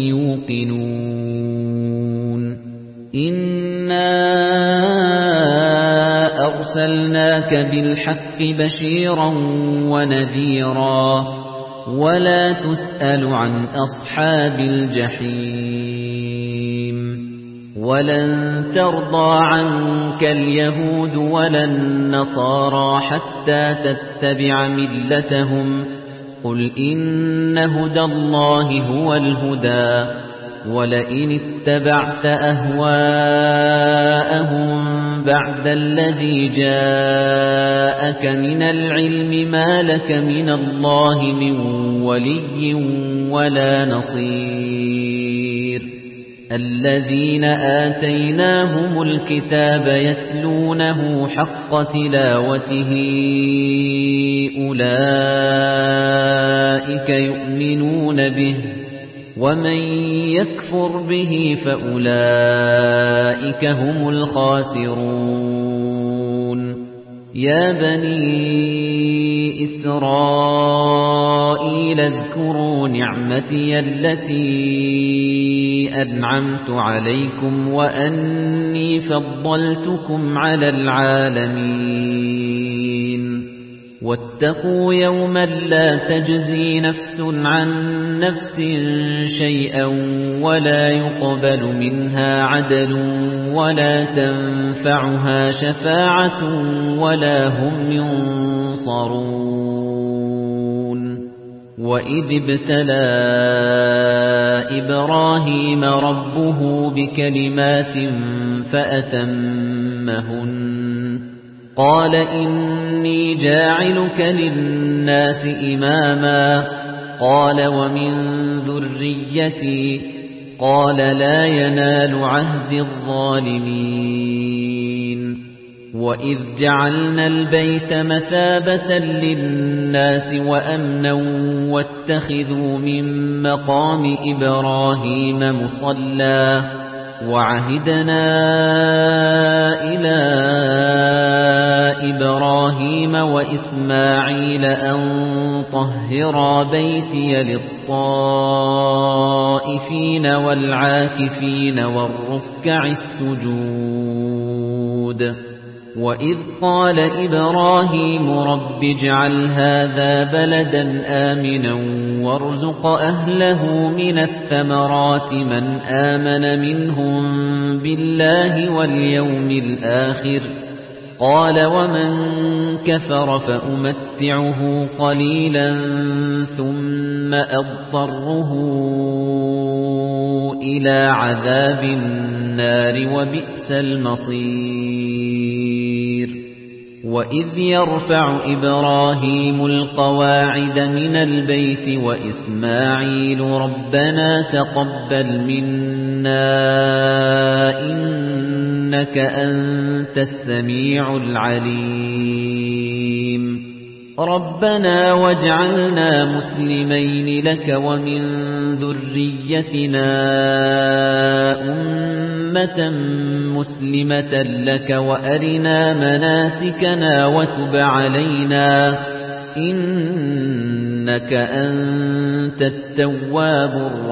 يوقنون إنا أرسلناك بالحق بشيرا ونذيرا ولا تسأل عن أصحاب الجحيم ولن ترضى عنك اليهود ولا النصارى حتى تتبع ملتهم قل إن هدى الله هو الهدى ولئن اتبعت أهواءهم بعد الذي جاءك من العلم ما لك من الله من ولي ولا نصير الذين آتيناهم الكتاب يتلونه حق تلاوته أولئك يؤمنون به ومن يكفر به فأولئك هم الخاسرون يا بني إسرائيل اذكروا نعمتي التي أنعمت عليكم وأني فضلتكم على العالمين واتقوا يوما لا تجزي نفس عن نفس شيئا ولا يقبل منها عدل ولا تنفعها شفاعة ولا هم ينصرون وإذ ابتلى إبراهيم ربه بكلمات فأتمهن قال إني جاعلك للناس إماما قال ومن ذريتي قال لا ينال عهد الظالمين وإذ جعلنا البيت مثابة للناس وأمنا واتخذوا من مقام إبراهيم مصلى وعهدنا إلى إبراهيم وإسماعيل أن طهرا بيتي للطائفين والعاكفين والركع السجود وإذ قال إبراهيم رب اجعل هذا بلدا آمنا وارزق أهله من الثمرات من آمن منهم بالله واليوم الآخر قال ومن كفر فأمتعه قليلا ثم أضطره إلى عذاب النار وبئس المصير وإذ يرفع إبراهيم القواعد من البيت وإسماعيل ربنا تقبل منا إنك أنت السميع العليم ربنا واجعلنا مسلمين لك ومن ذريتنا أمة مسلمة لك وأرنا مناسكنا وتب علينا إنك أنت التواب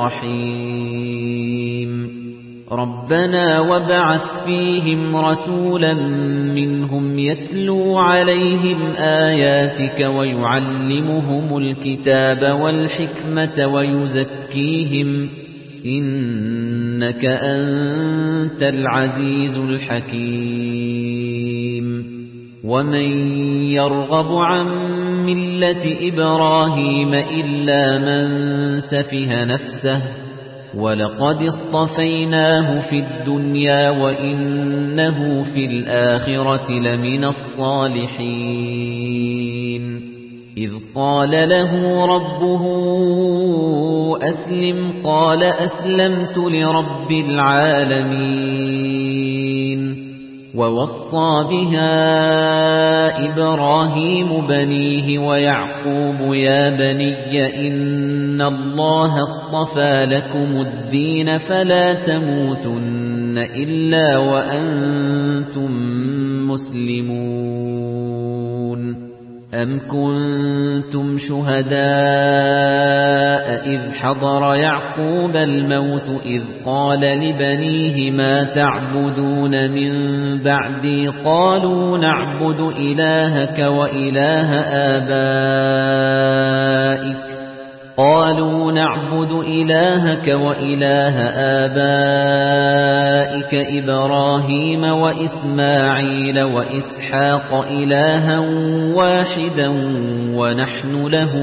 الرحيم ربنا وابعث فيهم رسولا منهم يتلو عليهم آياتك ويعلمهم الكتاب والحكمة ويزكيهم إنك أنت العزيز الحكيم ومن يرغب عن ملة إبراهيم إلا من سفه نفسه ولقد اصطفيناه في الدنيا وإنه في الآخرة لمن الصالحين إذ قال له ربه أسلم قال أسلمت لرب العالمين ووصى بها إبراهيم بنيه ويعقوب يا بني إن الله اصطفى لكم الدين فلا تموتن إلا وأنتم مسلمون أم كنتم شهداء إذ حضر يعقوب الموت إذ قال لبنيه ما تعبدون من بعدي قالوا نعبد إلهك وإله آبائك قالوا نعبد إلهك وإله آبائك إبراهيم وإسماعيل وإسحاق إلها واحدا ونحن له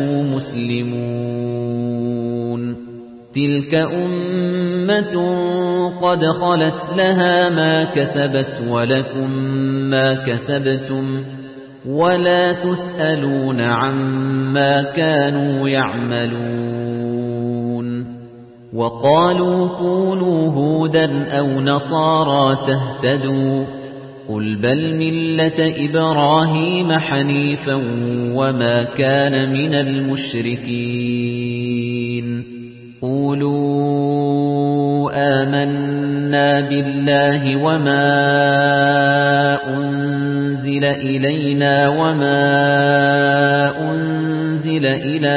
مسلمون تلك أمة قد خلت لها ما كسبت ولكم ما كسبتم ولا تسألون عما كانوا يعملون وقالوا كونوا هودا أو نصارى تهتدوا قل بل ملة إبراهيم حنيفا وما كان من المشركين قولوا آمنا بالله وما أنزل إلينا وما أنزل إلى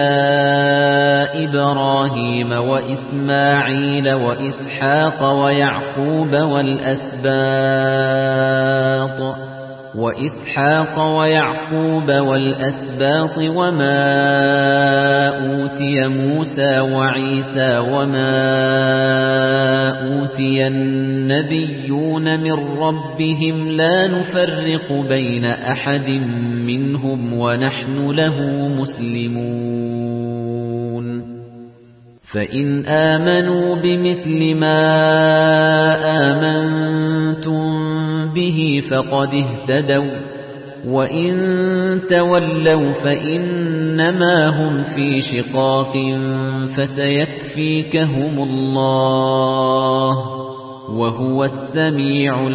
إبراهيم وإسماعيل وإسحاق ويعقوب والأسباط وإسحاق ويعقوب والأسباط وما أوتي موسى وعيسى وما أوتي النبيون من ربهم لا نفرق بين أحد منهم ونحن له مسلمون فإن آمنوا بمثل ما آمنتم به فقد اهتدوا وإن تولوا فإنما هم في شقاق فسيكفيكهم الله وهو السميع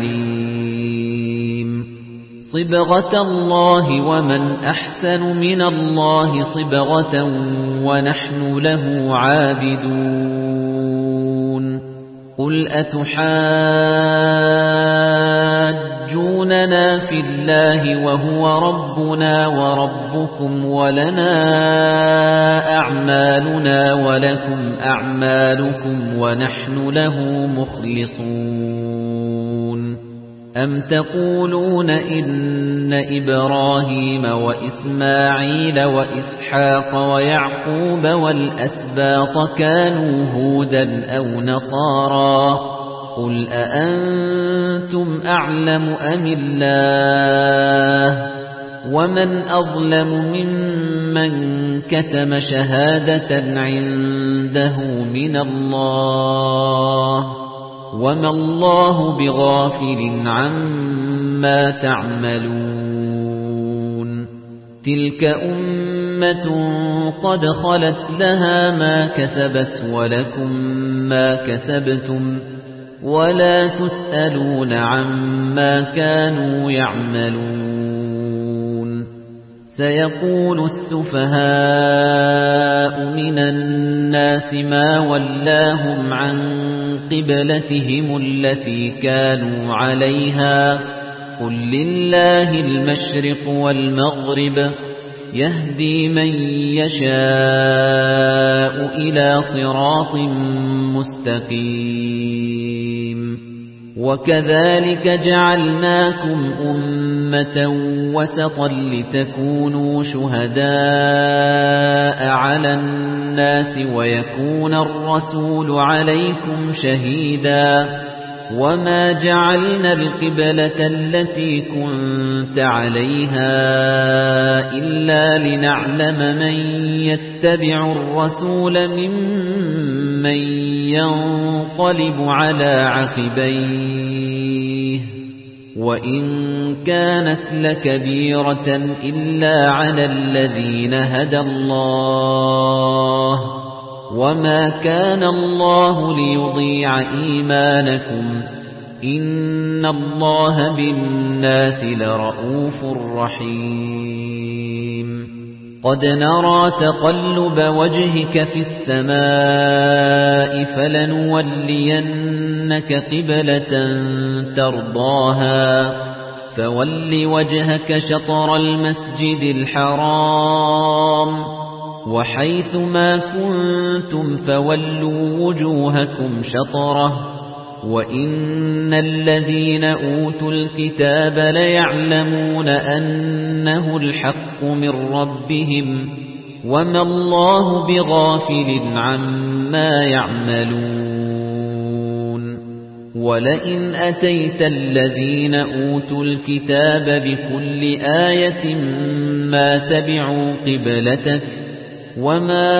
العليم صبغة الله ومن أحسن من الله صبغة ونحن له عابدون قل أتحاجوننا في الله وهو ربنا وربكم ولنا أعمالنا ولكم أعمالكم ونحن له مخلصون أم تقولون إن إبراهيم وإسماعيل وإسحاق ويعقوب والأسباط كانوا هودا أو نصارى قُلْ أَأَنْتُمْ أَعْلَمُ أَمِ اللَّهُ وَمَنْ أَظْلَمُ مِمَّنْ كَتَمَ شَهَادَةً عِندَهُ مِنَ اللَّهِ وَمَا اللَّهُ بِغَافِلٍ عَمَّا تَعْمَلُونَ تِلْكَ أُمَّةٌ قَدْ خَلَتْ لَهَا مَا كَسَبَتْ وَلَكُمْ مَا كَسَبْتُمْ وَلَا تُسْأَلُونَ عَمَّا كَانُوا يَعْمَلُونَ سيقول السفهاء من الناس ما ولاهم عن قبلتهم التي كانوا عليها قل لله المشرق والمغرب يهدي من يشاء إلى صراط مستقيم وكذلك جعلناكم أمة وسطا لتكونوا شهداء على الناس ويكون الرسول عليكم شهيدا وما جعلنا القبلة التي كنت عليها إلا لنعلم من يتبع الرسول ممن ينقلب على عقبيه وإن كانت لكبيرة إلا على الذين هدى الله وما كان الله ليضيع إيمانكم إن الله بالناس لرؤوف رحيم قد نرى تقلب وجهك في السماء فلنولينك قبلة ترضاها فول وجهك شطر المسجد الحرام وحيث ما كنتم فولوا وجوهكم شطره وإن الذين أوتوا الكتاب ليعلمون أنه الحق من ربهم وما الله بغافل عما يعملون ولئن أتيت الذين أوتوا الكتاب بكل آية ما تبعوا قبلتك وما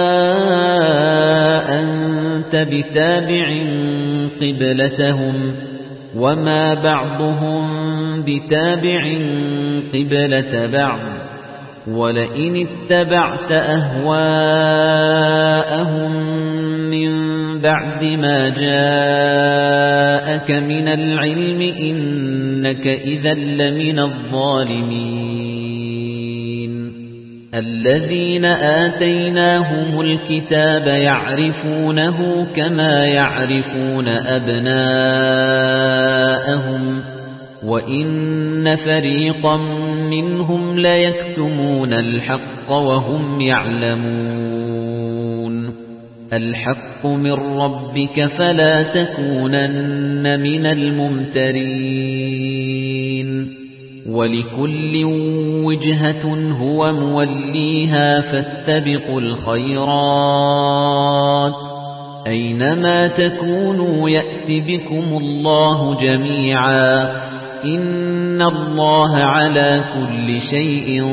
أنت بتابع قبلتهم وما بعضهم بتابع قبلة بعض ولئن اتبعت أهواءهم من بعد ما جاءك من العلم إنك إذا لمن الظالمين الذين آتيناهم الكتاب يعرفونه كما يعرفون أبناءهم وإن فريقا منهم ليكتمون الحق وهم يعلمون الحق من ربك فلا تكونن من الممترين ولكل وجهة هو موليها فاستبقوا الخيرات أينما تكونوا يأت بكم الله جميعا إن الله على كل شيء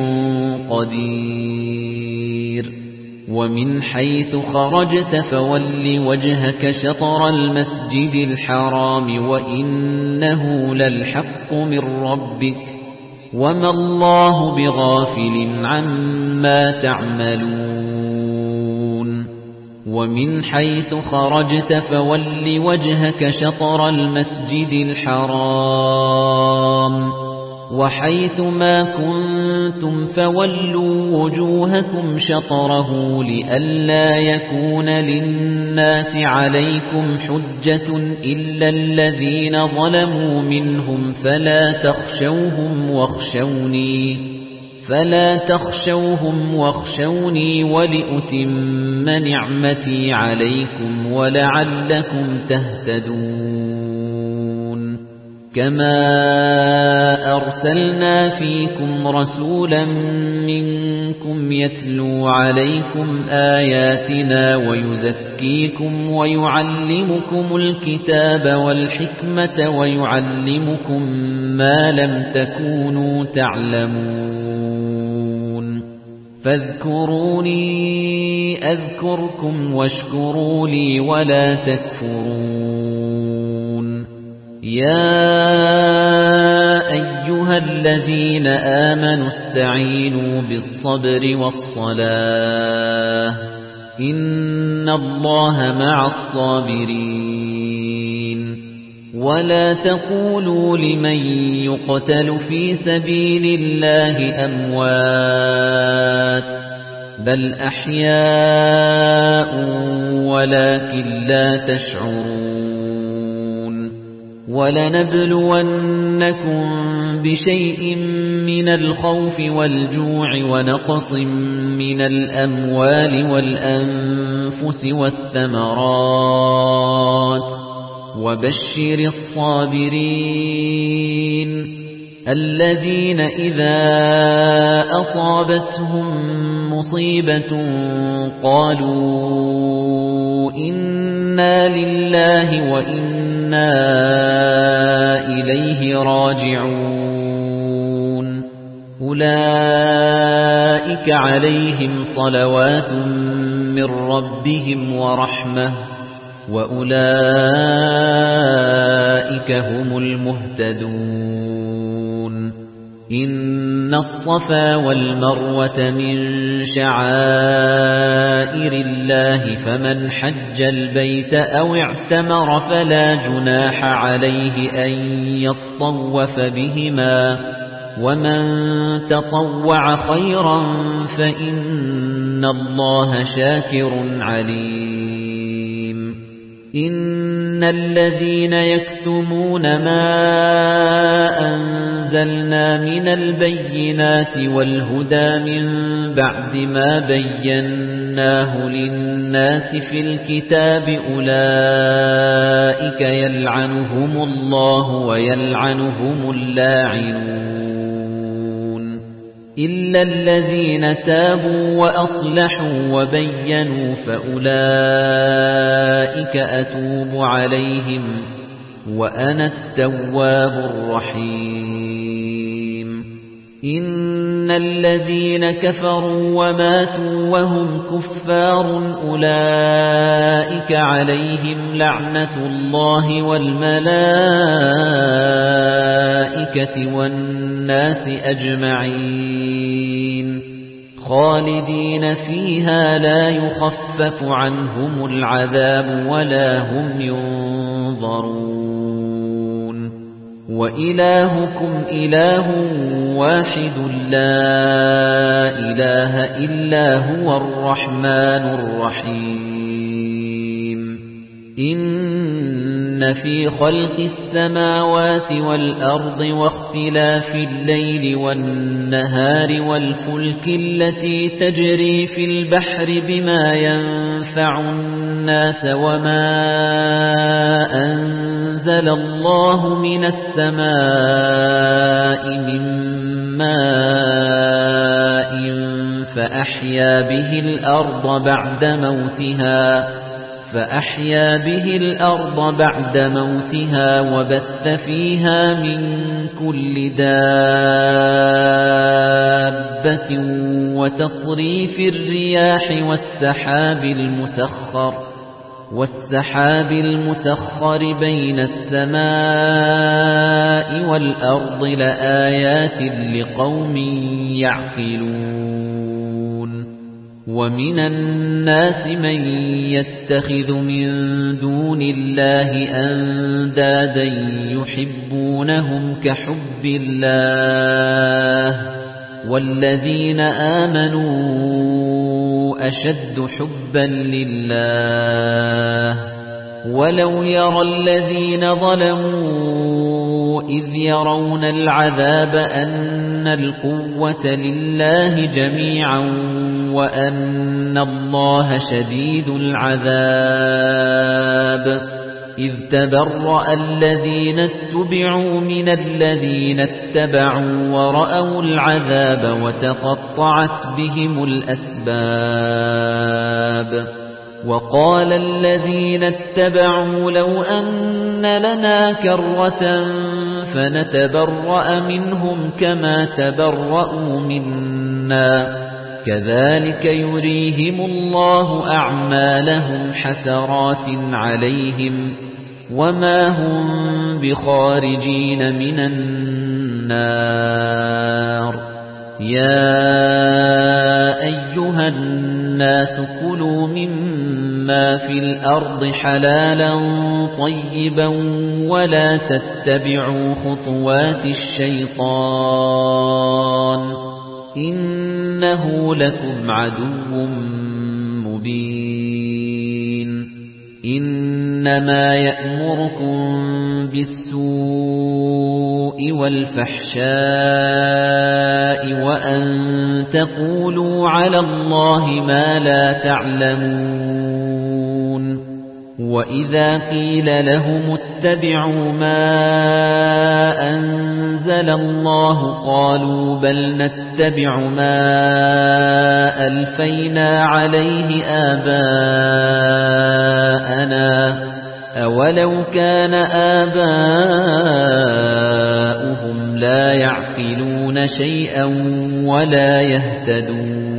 قدير ومن حيث خرجت فول وجهك شطر المسجد الحرام وإنه للحق من ربك وما الله بغافل عما تعملون ومن حيث خرجت فول وجهك شطر المسجد الحرام وحيث ما كنتم فولوا وجوهكم شطره لئلا يكون للناس عليكم حجة إلا الذين ظلموا منهم فلا تخشوهم واخشوني فلا تخشوهم واخشوني ولأتم نعمتي عليكم ولعلكم تهتدون كما أرسلنا فيكم رسولا منكم يتلو عليكم آياتنا ويزكيكم ويعلمكم الكتاب والحكمة ويعلمكم ما لم تكونوا تعلمون فاذكروني أذكركم واشكروا لي ولا تكفرون يا أيها الذين آمنوا استعينوا بالصبر والصلاة إن الله مع الصابرين ولا تقولوا لمن يقتل في سبيل الله أموات بل أحياء ولكن لا تشعرون وَلَنَبْلُوَنَّكُمْ بِشَيْءٍ مِنَ الْخَوْفِ وَالْجُوعِ وَنَقْصٍ مِنَ الْأَمْوَالِ وَالْأَنفُسِ وَالثَّمَرَاتِ وَبَشِّرِ الصَّابِرِينَ الَّذِينَ إِذَا أَصَابَتْهُم مُّصِيبَةٌ قَالُوا إِنَّا لِلَّهِ وَإِنَّا إِلَيْهِ راجعون أولئك عليهم صلوات من ربهم ورحمة وأولئك هم المهتدون إن الصفا والمروة من شعائر الله فمن حج البيت أو اعتمر فلا جناح عليه أن يطوف بهما ومن تطوع خيرا فإن الله شاكر عليم إن الذين يكتمون ما أنزلنا من البينات والهدى من بعد ما بيناه للناس في الكتاب أولئك يلعنهم الله ويلعنهم اللاعنون إلا الذين تابوا وأصلحوا وبينوا فأولئك أتوب عليهم وأنا التواب الرحيم إن الذين كفروا وماتوا وهم كفار أولئك عليهم لعنة الله والملائكة والناس أجمعين خالدين فيها لا يخفف عنهم العذاب ولا هم ينظرون وإلهكم إله واحد لا إله إلا هو الرحمن الرحيم إن في خلق السماوات والأرض واختلاف الليل والنهار والفلك التي تجري في البحر بما ينفع الناس وما أنزل الله من السماء من ماء فأحيا به الأرض بعد موتها فأحيا به الأرض بعد موتها وبث فيها من كل دابة وتصريف الرياح والسحاب المسخر والسحاب المسخر بين السماء والأرض لآيات لقوم يعقلون ومن الناس من يتخذ من دون الله أندادا يحبونهم كحب الله والذين آمنوا أشد حبا لله ولو يرى الذين ظلموا إذ يرون العذاب أن القوة لله جميعا وأن الله شديد العذاب إذ تبرأ الذين اتبعوا من الذين اتبعوا ورأوا العذاب وتقطعت بهم الأسباب وقال الذين اتبعوا لو أن لنا كرة فنتبرأ منهم كما تبرأوا منا كذلك يريهم الله أعمالهم حسرات عليهم وما هم بخارجين من النار يا أيها الناس كلوا مما في الأرض حلالا طيبا ولا تتبعوا خطوات الشيطان إنه لكم عدو مبين إنما يأمركم بالسوء والفحشاء وأن تقولوا على الله ما لا تعلمون وإذا قيل لهم اتبعوا ما أنزل الله قالوا بل نتبع ما ألفينا عليه آباءنا أولو كان آباؤهم لا يعقلون شيئا ولا يهتدون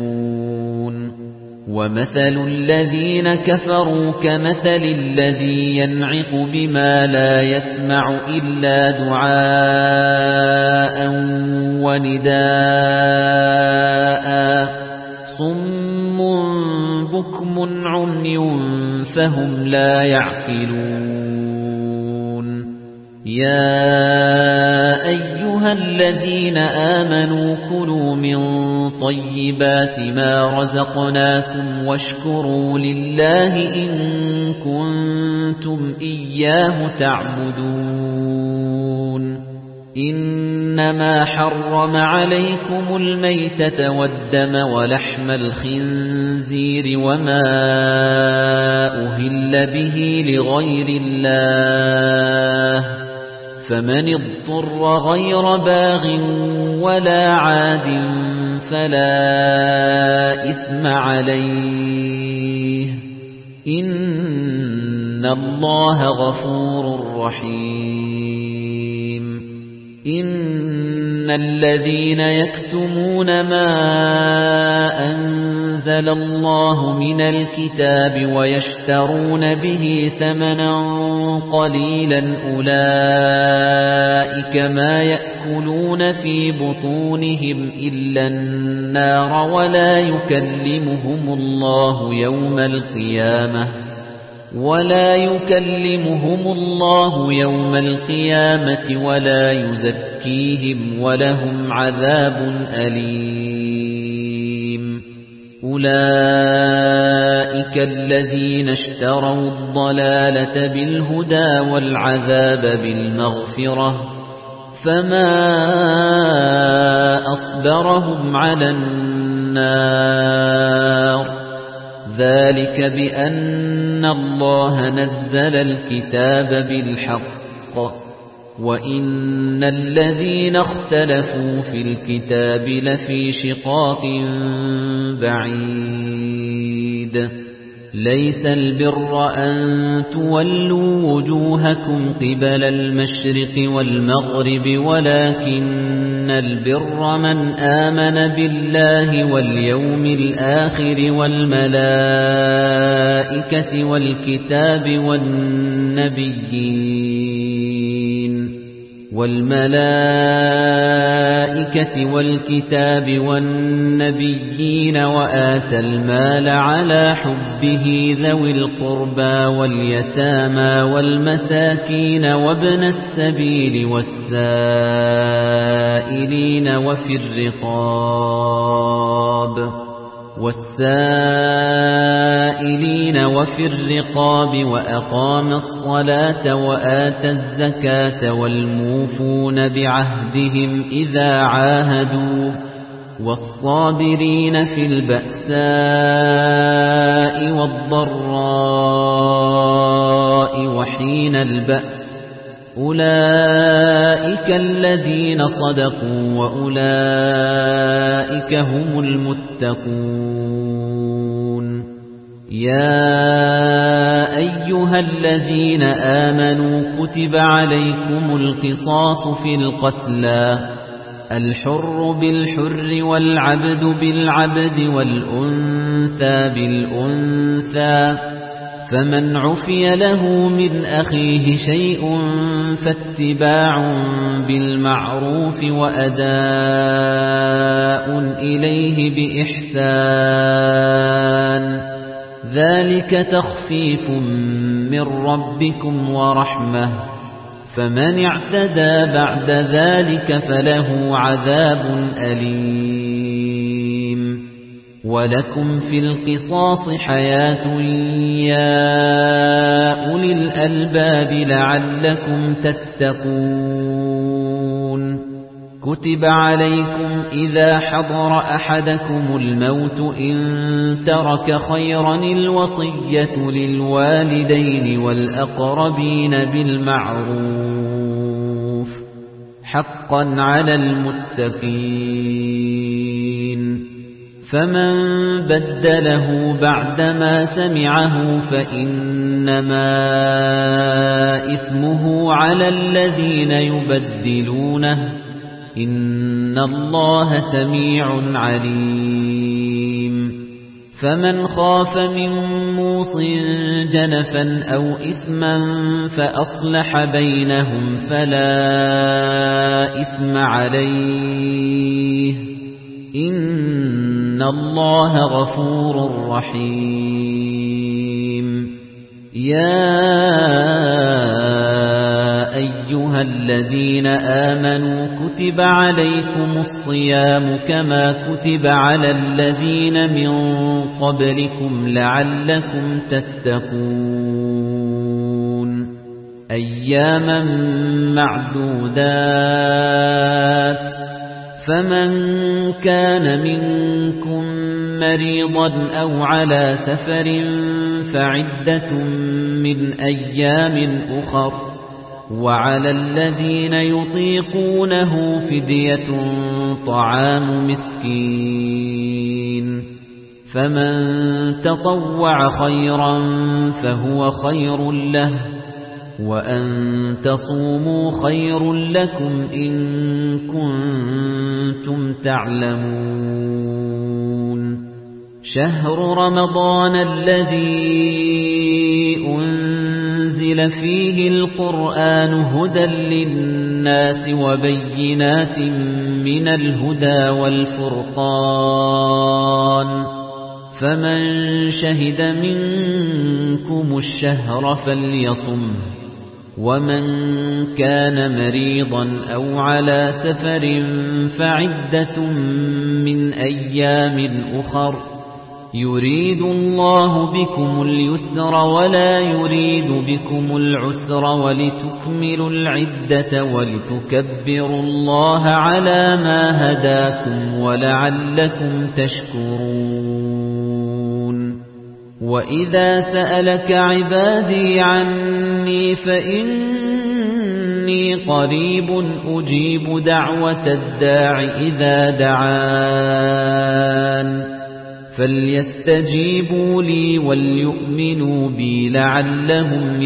ومثل الذين كفروا كمثل الذي ينعق بما لا يسمع إلا دعاء ونداء صم بكم عمي فهم لا يعقلون يا أيها الذين آمنوا كلوا من طيبات ما رزقناكم واشكروا لله إن كنتم إياه تعبدون إنما حرم عليكم الميتة والدم ولحم الخنزير وما أهل به لغير الله فمن اضطر غير باغ ولا عاد فلا إثم عليه إن الله غفور رحيم إن الذين يكتمون ما أنزل الله من الكتاب ويشترون به ثمنا قليلا أولئك ما يأكلون في بطونهم إلا النار ولا يكلمهم الله يوم القيامة ولا يكلمهم الله يوم القيامة ولا يزكيهم ولهم عذاب أليم أولئك الذين اشتروا الضلالة بالهدى والعذاب بالمغفرة فما أصبرهم على النار ذلك بأن الله نزل الكتاب بالحق وإن الذين اختلفوا في الكتاب لفي شقاق بعيد ليس البر أن تولوا وجوهكم قبل المشرق والمغرب ولكن البر من آمن بالله واليوم الآخر والملائكة والكتاب والنبيين والملائكة والكتاب والنبيين وآتى المال على حبه ذوي القربى واليتامى والمساكين وابن السبيل والسائلين وفي الرقاب والسائلين وفي الرقاب وأقام الصلاة وآتى الزكاة والموفون بعهدهم إذا عاهدوا والصابرين في البأساء والضراء الضَّرَّاءِ وَحِينَ الْبَأْسِ أُولَئِكَ الَّذِينَ صَدَقُوا وَأُولَئِكَ هُمُ الْمُتَّقُونَ يَا أَيُّهَا الَّذِينَ آمَنُوا كُتِبَ عَلَيْكُمُ الْقِصَاصُ فِي الْقَتْلَى الْحُرُّ بِالْحُرِّ وَالْعَبْدُ بِالْعَبْدِ وَالْأُنثَى بِالْأُنثَى فَمَنْ عُفِيَ لَهُ مِنْ أَخِيهِ شَيْءٌ فَاتِّبَاعٌ بِالْمَعْرُوفِ وَأَدَاءٌ إِلَيْهِ بِإِحْسَانٍ ذَلِكَ تَخْفِيفٌ مِّن رَّبِّكُمْ وَرَحْمَةٌ فَمَنِ اعْتَدَىٰ بَعْدَ ذَلِكَ فَلَهُ عَذَابٌ أَلِيمٌ وَلَكُمْ فِي الْقِصَاصِ حَيَاةٌ يَا أُولِي الْأَلْبَابِ لَعَلَّكُمْ تَتَّقُونَ كُتِبَ عَلَيْكُمْ إِذَا حَضَرَ أَحَدَكُمُ الْمَوْتُ إِن تَرَكَ خَيْرًا الْوَصِيَّةُ لِلْوَالِدَيْنِ وَالْأَقْرَبِينَ بِالْمَعْرُوفِ حَقًّا عَلَى الْمُتَّقِينَ فَمَن بَدَّلَهُ بَعْدَمَا سَمِعَهُ فَإِنَّمَا إِثْمُهُ عَلَى الَّذِينَ يُبَدِّلُونَهُ إِنَّ اللَّهَ سَمِيعٌ عَلِيمٌ فَمَنْ خَافَ مِن مُّوصٍ جَنَفًا أَوْ إِثْمًا فَأَصْلَحَ بَيْنَهُمْ فَلَا إِثْمَ عَلَيْهِ إِنَّ اللَّهَ غَفُورٌ رَّحِيمٌ يَا أَيُّهَا الَّذِينَ آمَنُوا كُتِبَ عَلَيْكُمُ الصِّيَامُ كَمَا كُتِبَ عَلَى الَّذِينَ مِن قَبْلِكُمْ لَعَلَّكُمْ تَتَّقُونَ أَيَّامًا مَّعْدُودَاتٍ فَمَن كَانَ مِنكُم مَّرِيضًا أَوْ عَلَى سَفَرٍ فَعِدَّةٌ مِّنْ أَيَّامٍ أُخَرَ وَعَلَى الَّذِينَ يُطِيقُونَهُ فِدْيَةٌ طَعَامُ مِسْكِينٍ فَمَن تَطَوَّعَ خَيْرًا فَهُوَ خَيْرٌ لَّهُ وَأَن تَصُومُوا خَيْرٌ لَّكُمْ إِن كُنتُمْ تَعْلَمُونَ شَهْرُ رَمَضَانَ الَّذِي أُنزِلَ فِيهِ الْقُرْآنُ هُدًى لِّلنَّاسِ وَبَيِّنَاتٍ مِّنَ الْهُدَى وَالْفُرْقَانِ فَمَن شَهِدَ مِنكُمُ الشَّهْرَ فَلْيَصُمْهُ وَمَن كَانَ مَرِيضًا أَوْ عَلَى سَفَرٍ فَعِدَّةٌ مِّنْ أَيَّامٍ أُخَرَ يُرِيدُ اللَّهُ بِكُمُ الْيُسْرَ وَلَا يُرِيدُ بِكُمُ الْعُسْرَ وَلِتُكْمِلُوا الْعِدَّةَ وَلِتُكَبِّرُوا اللَّهَ عَلَى مَا هَدَاكُمْ وَلَعَلَّكُمْ تَشْكُرُونَ وَإِذَا سَأَلَكَ عِبَادِي عَنِّي فَإِنِّي قَرِيبٌ أُجِيبُ دَعْوَةَ الدَّاعِ إِذَا دَعَانِ فَلْيَسْتَجِيبُوا لِي وَلْيُؤْمِنُوا بِي لَعَلَّهُمْ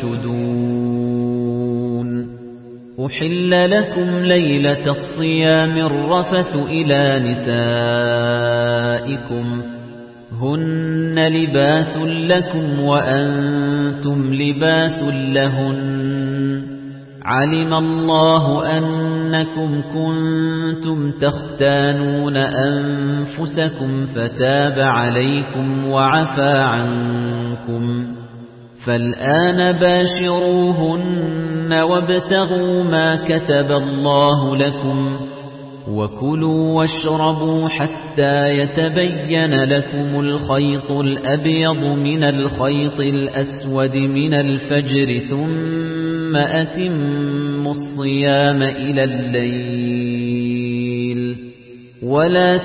يَرْشُدُونَ أُحِلَّ لَكُمْ لَيْلَةَ الصِّيَامِ الرَّفَثُ إِلَى نِسَائِكُمْ هُنَّ لِبَاسٌ لَكُمْ وَأَنتُمْ لِبَاسٌ لَهُنَّ عَلِمَ اللَّهُ أَنَّكُمْ كُنتُمْ تَخْتَانُونَ أَنفُسَكُمْ فَتَابَ عَلَيْكُمْ وَعَفَا عَنكُمْ فَالْآنَ بَاشِرُوهُنَّ وَابْتَغُوا مَا كَتَبَ اللَّهُ لَكُمْ وَكُلُوا وَاشْرَبُوا حَتَّى يَتَبَيَّنَ لَكُمُ الْخَيْطُ الْأَبْيَضُ مِنَ الْخَيْطِ الْأَسْوَدِ مِنَ الْفَجْرِ ثُمَّ أَتِمُّوا الصِّيَامَ إِلَى اللَّيْلِ وَلَا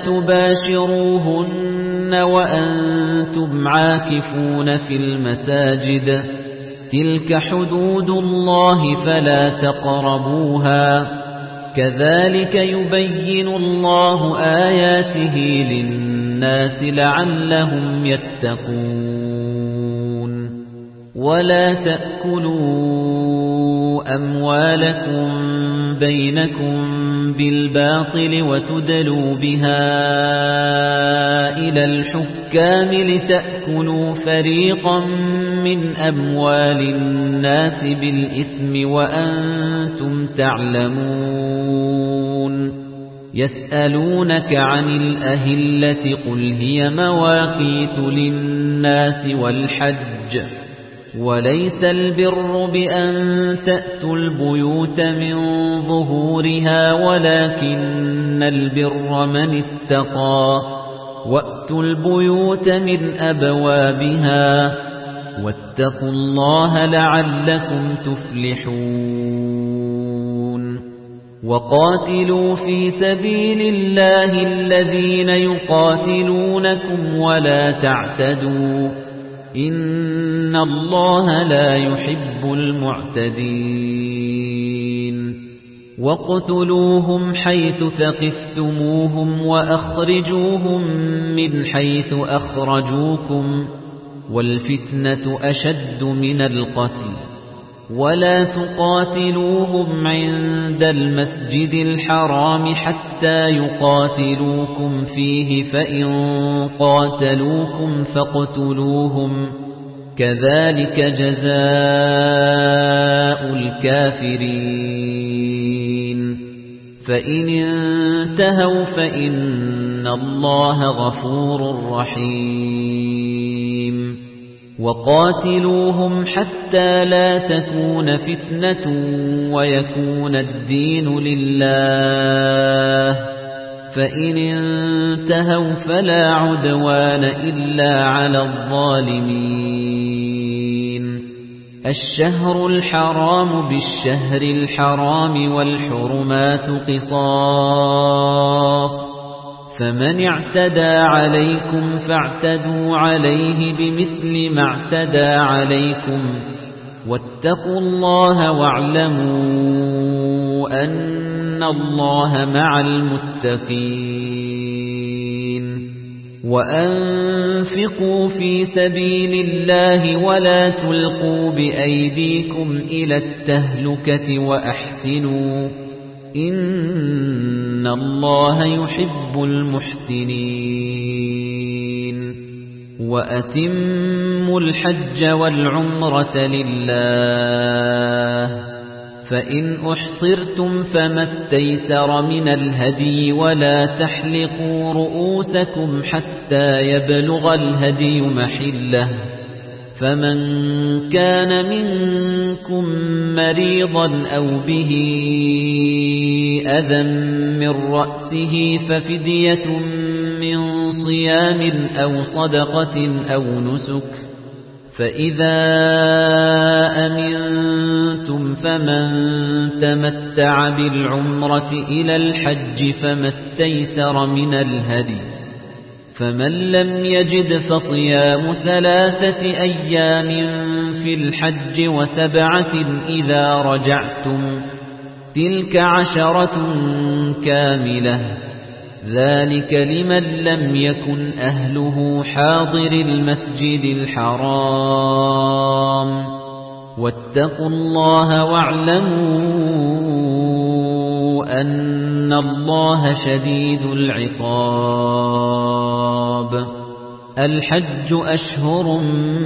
تُبَاشِرُوهُنَّ وَأَنتُمْ عَاكِفُونَ فِي الْمَسَاجِدِ تِلْكَ حُدُودُ اللَّهِ فَلَا تَقْرَبُوهَا كَذَلِكَ يُبَيِّنُ اللَّهُ آيَاتِهِ لِلنَّاسِ لَعَلَّهُمْ يَتَّقُونَ وَلَا تَأْكُلُوا أَمْوَالَكُمْ بَيْنَكُمْ بِالْبَاطِلِ وَتُدْلُوا بِهَا إِلَى الْحُكَّامِ لِتَأْكُلُوا فَرِيقًا مِنْ أَمْوَالِ النَّاسِ بِالْإِثْمِ وَأَنْتُمْ تَعْلَمُونَ يَسْأَلُونَكَ عَنِ الْأَهِلَّةِ قُلْ هِيَ مَوَاقِيتُ لِلنَّاسِ وَالْحَجِّ وَلَيْسَ الْبِرُّ بِأَن تَأْتُوا الْبُيُوتَ مِنْ ظُهُورِهَا وَلَكِنَّ الْبِرَّ مَنِ اتَّقَى وَأْتُوا الْبُيُوتَ مِنْ أَبْوَابِهَا وَاتَّقُوا اللَّهَ لَعَلَّكُمْ تُفْلِحُونَ وَقَاتِلُوا فِي سَبِيلِ اللَّهِ الَّذِينَ يُقَاتِلُونَكُمْ وَلَا تَعْتَدُوا إِنَّ اللَّهَ لَا يُحِبُّ الْمُعْتَدِينَ وَاقْتُلُوهُمْ حَيْثُ ثَقِفْتُمُوهُمْ وَأَخْرِجُوهُمْ مِنْ حَيْثُ أَخْرَجُوكُمْ وَالْفِتْنَةُ أَشَدُّ مِنَ الْقَتْلِ وَلَا تُقَاتِلُوهُمْ عِندَ الْمَسْجِدِ الْحَرَامِ حَتَّى يُقَاتِلُوكُمْ فِيهِ فَإِن قَاتَلُوكُمْ فَاقْتُلُوهُمْ كَذَلِكَ جَزَاءُ الْكَافِرِينَ فَإِنِ انتهوا فَإِنَّ اللَّهَ غَفُورٌ رَّحِيمٌ وَقَاتِلُوهُمْ حَتَّى لَا تَكُونَ فِتْنَةٌ وَيَكُونَ الدِّينُ لِلَّهِ فَإِنِ انتهوا فَلَا عُدْوَانَ إِلَّا عَلَى الظَّالِمِينَ الشَّهْرُ الْحَرَامُ بِالشَّهْرِ الْحَرَامِ وَالْحُرُمَاتُ قِصَاصٌ فَمَنِ اعْتَدَى عَلَيْكُمْ فَاعْتَدُوا عَلَيْهِ بِمِثْلِ مَا اعْتَدَى عَلَيْكُمْ وَاتَّقُوا اللَّهَ وَاعْلَمُوا أَنَّ اللَّهَ مَعَ الْمُتَّقِينَ وَأَنفِقُوا فِي سَبِيلِ اللَّهِ وَلَا تُلْقُوا بِأَيْدِيكُمْ إِلَى التَّهْلُكَةِ وَأَحْسِنُوا إِنَّ اللَّهَ يُحِبُّ الْمُحْسِنِينَ وَأَتِمُّوا الْحَجَّ وَالْعُمْرَةَ لِلَّهِ فَإِنْ أُحْصِرْتُمْ فَمَا اسْتَيْسَرَ مِنَ الْهَدْيِ وَلَا تَحْلِقُوا رُؤُوسَكُمْ حَتَّى يَبْلُغَ الْهَدْيُ مَحِلَّهُ فَمَنْ كَانَ مِنكُم مَّرِيضًا أَوْ بِهِ أَذًى مِّن رَّأْسِهِ فَفِدْيَةٌ مِّن صِيَامٍ أَوْ صَدَقَةٍ أَوْ نُسُكٍ فَإِذَا أَمِنتُمْ فَمَن تَمَتَّعَ بِالْعُمْرَةِ إِلَى الْحَجِّ فَمَا اسْتَيْسَرَ مِنَ الْهَدْيِ فَمَن لَّمْ يَجِدْ فَصِيَامُ ثَلَاثَةِ أَيَّامٍ فِي الْحَجِّ وَسَبْعَةٍ إِذَا رَجَعْتُمْ تِلْكَ عَشَرَةٌ كَامِلَةٌ ذَلِكَ لِمَن لَّمْ يَكُنْ أَهْلُهُ حَاضِرِي الْمَسْجِدِ الْحَرَامِ وَاتَّقُوا اللَّهَ وَاعْلَمُوا أَنَّ اللَّهَ شَدِيدُ الْعِقَابِ الْحَجُّ أَشْهُرٌ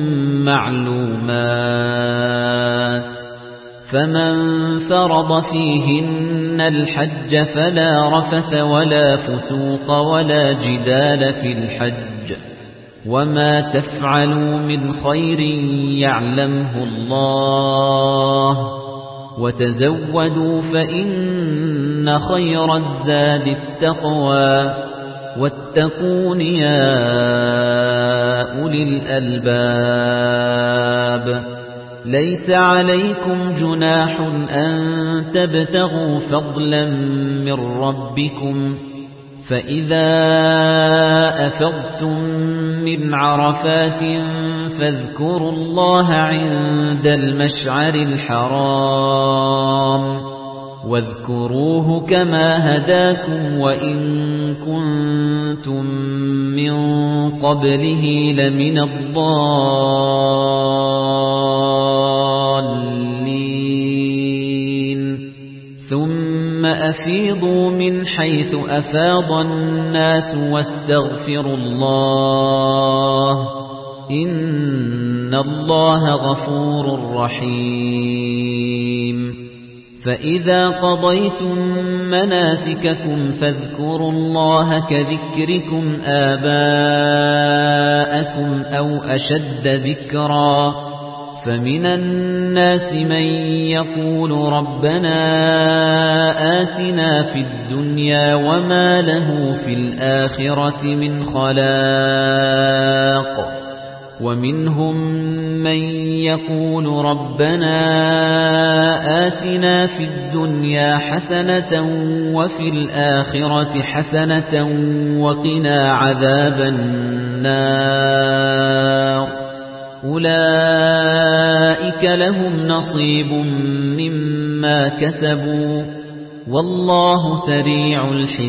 مَّعْلُومَاتٌ فَمَن فَرَضَ فِيهِنَّ الْحَجَّ فَلَا رَفَثَ وَلَا فُسُوقَ وَلَا جِدَالَ فِي الْحَجِّ وَمَا تَفْعَلُوا مِنْ خَيْرٍ يَعْلَمْهُ اللَّهُ وَتَزَوَّدُوا فَإِنَّ خَيْرَ الزَّادِ التَّقْوَى وَاتَّقُونِ يَا أُولِي الْأَلْبَابِ لَيْسَ عَلَيْكُمْ جُنَاحٌ أَن تَبْتَغُوا فَضْلًا مِّن رَّبِّكُمْ فإذا أفضتم من عرفات فاذكروا الله عند المشعر الحرام واذكروه كما هداكم وإن كنتم من قبله لمن الضالين ثم أفيضوا من حيث أفاض الناس واستغفروا الله إن الله غفور رحيم فإذا قضيتم مناسككم فاذكروا الله كذكركم آباءكم أو أشد ذكرا فمن الناس من يقول ربنا آتنا في الدنيا وما له في الآخرة من خلاق ومنهم من يقول ربنا آتنا في الدنيا حسنة وفي الآخرة حسنة وقنا عذاب النار أولئك لهم نصيب مما كسبوا والله سريع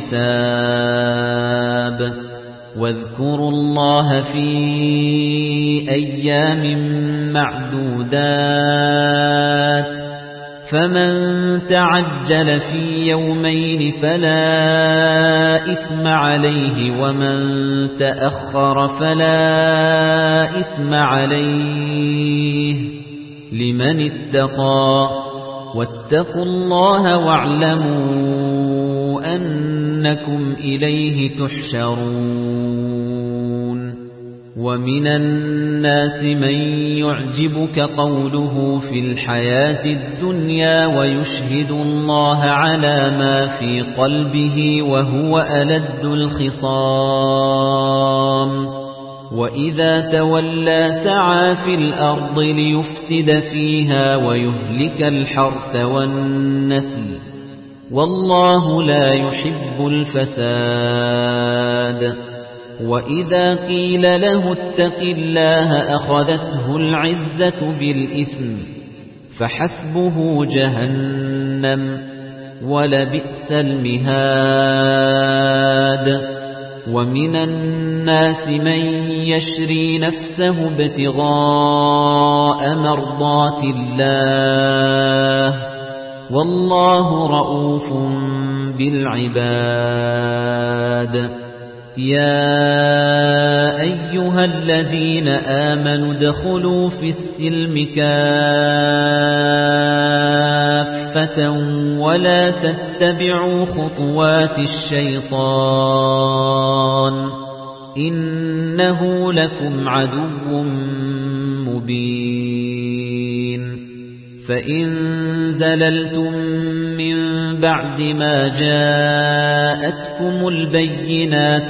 الحساب واذكروا الله في أيام معدودات فمن تعجل في يومين فلا إثم عليه ومن تأخر فلا إثم عليه لمن اتقى واتقوا الله واعلموا أنكم إليه تحشرون ومن الناس من يعجبك قوله في الحياة الدنيا ويشهد الله على ما في قلبه وهو ألد الخصام وإذا تولى سعى في الأرض ليفسد فيها ويهلك الحرث والنسل والله لا يحب الفساد وإذا قيل له اتق الله أخذته العزة بالإثم فحسبه جهنم ولبئس المهاد ومن الناس من يشري نفسه ابتغاء مرضات الله والله رؤوف بالعباد يا أيها الذين آمنوا ادخلوا في السلم كافة ولا تتبعوا خطوات الشيطان إنه لكم عدو مبين فإن زللتم من بعد ما جاءتكم البينات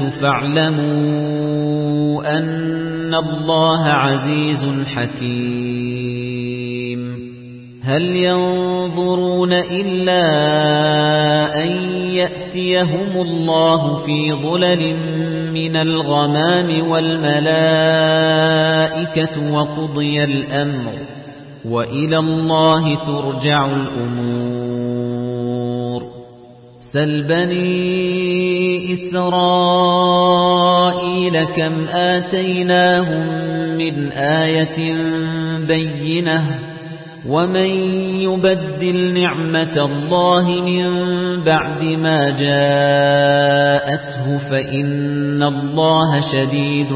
فاعلموا أن الله عزيز حكيم هل ينظرون إلا أن يأتيهم الله في ظلل من الغمام والملائكة وقضي الأمر وإلى الله ترجع الأمور سل بني إسرائيل كم آتيناهم من آية بينة ومن يبدل نعمة الله من بعد ما جاءته فإن الله شديد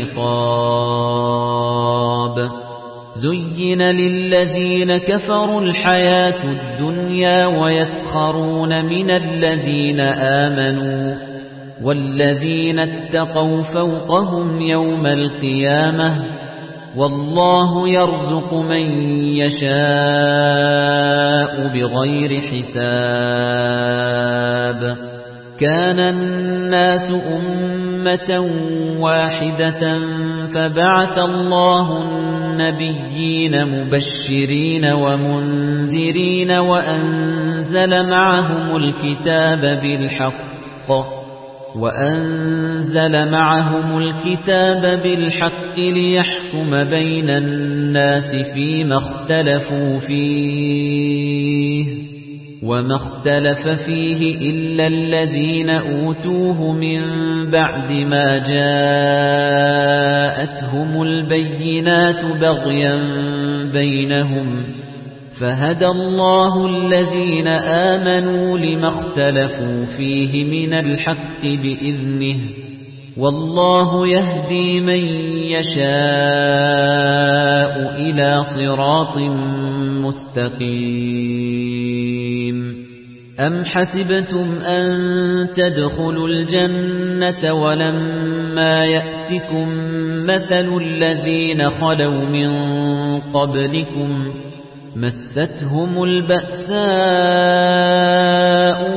العقاب زين للذين كفروا الحياة الدنيا ويسخرون من الذين آمنوا والذين اتقوا فوقهم يوم القيامة والله يرزق من يشاء بغير حساب كان الناس أمة واحدة فبعث الله النبيين مبشرين ومنذرين وأنزل معهم الكتاب بالحق وأنزل معهم الكتاب بالحق ليحكم بين الناس فيما اختلفوا فيه وما اختلف فيه إلا الذين أوتوه من بعد ما جاءتهم البينات بغيا بينهم فهدى الله الذين آمنوا لما اختلفوا فيه من الحق بإذنه والله يهدي من يشاء إلى صراط مستقيم أم حسبتم أن تدخلوا الجنة ولما يأتكم مثل الذين خلوا من قبلكم مستهم البأساء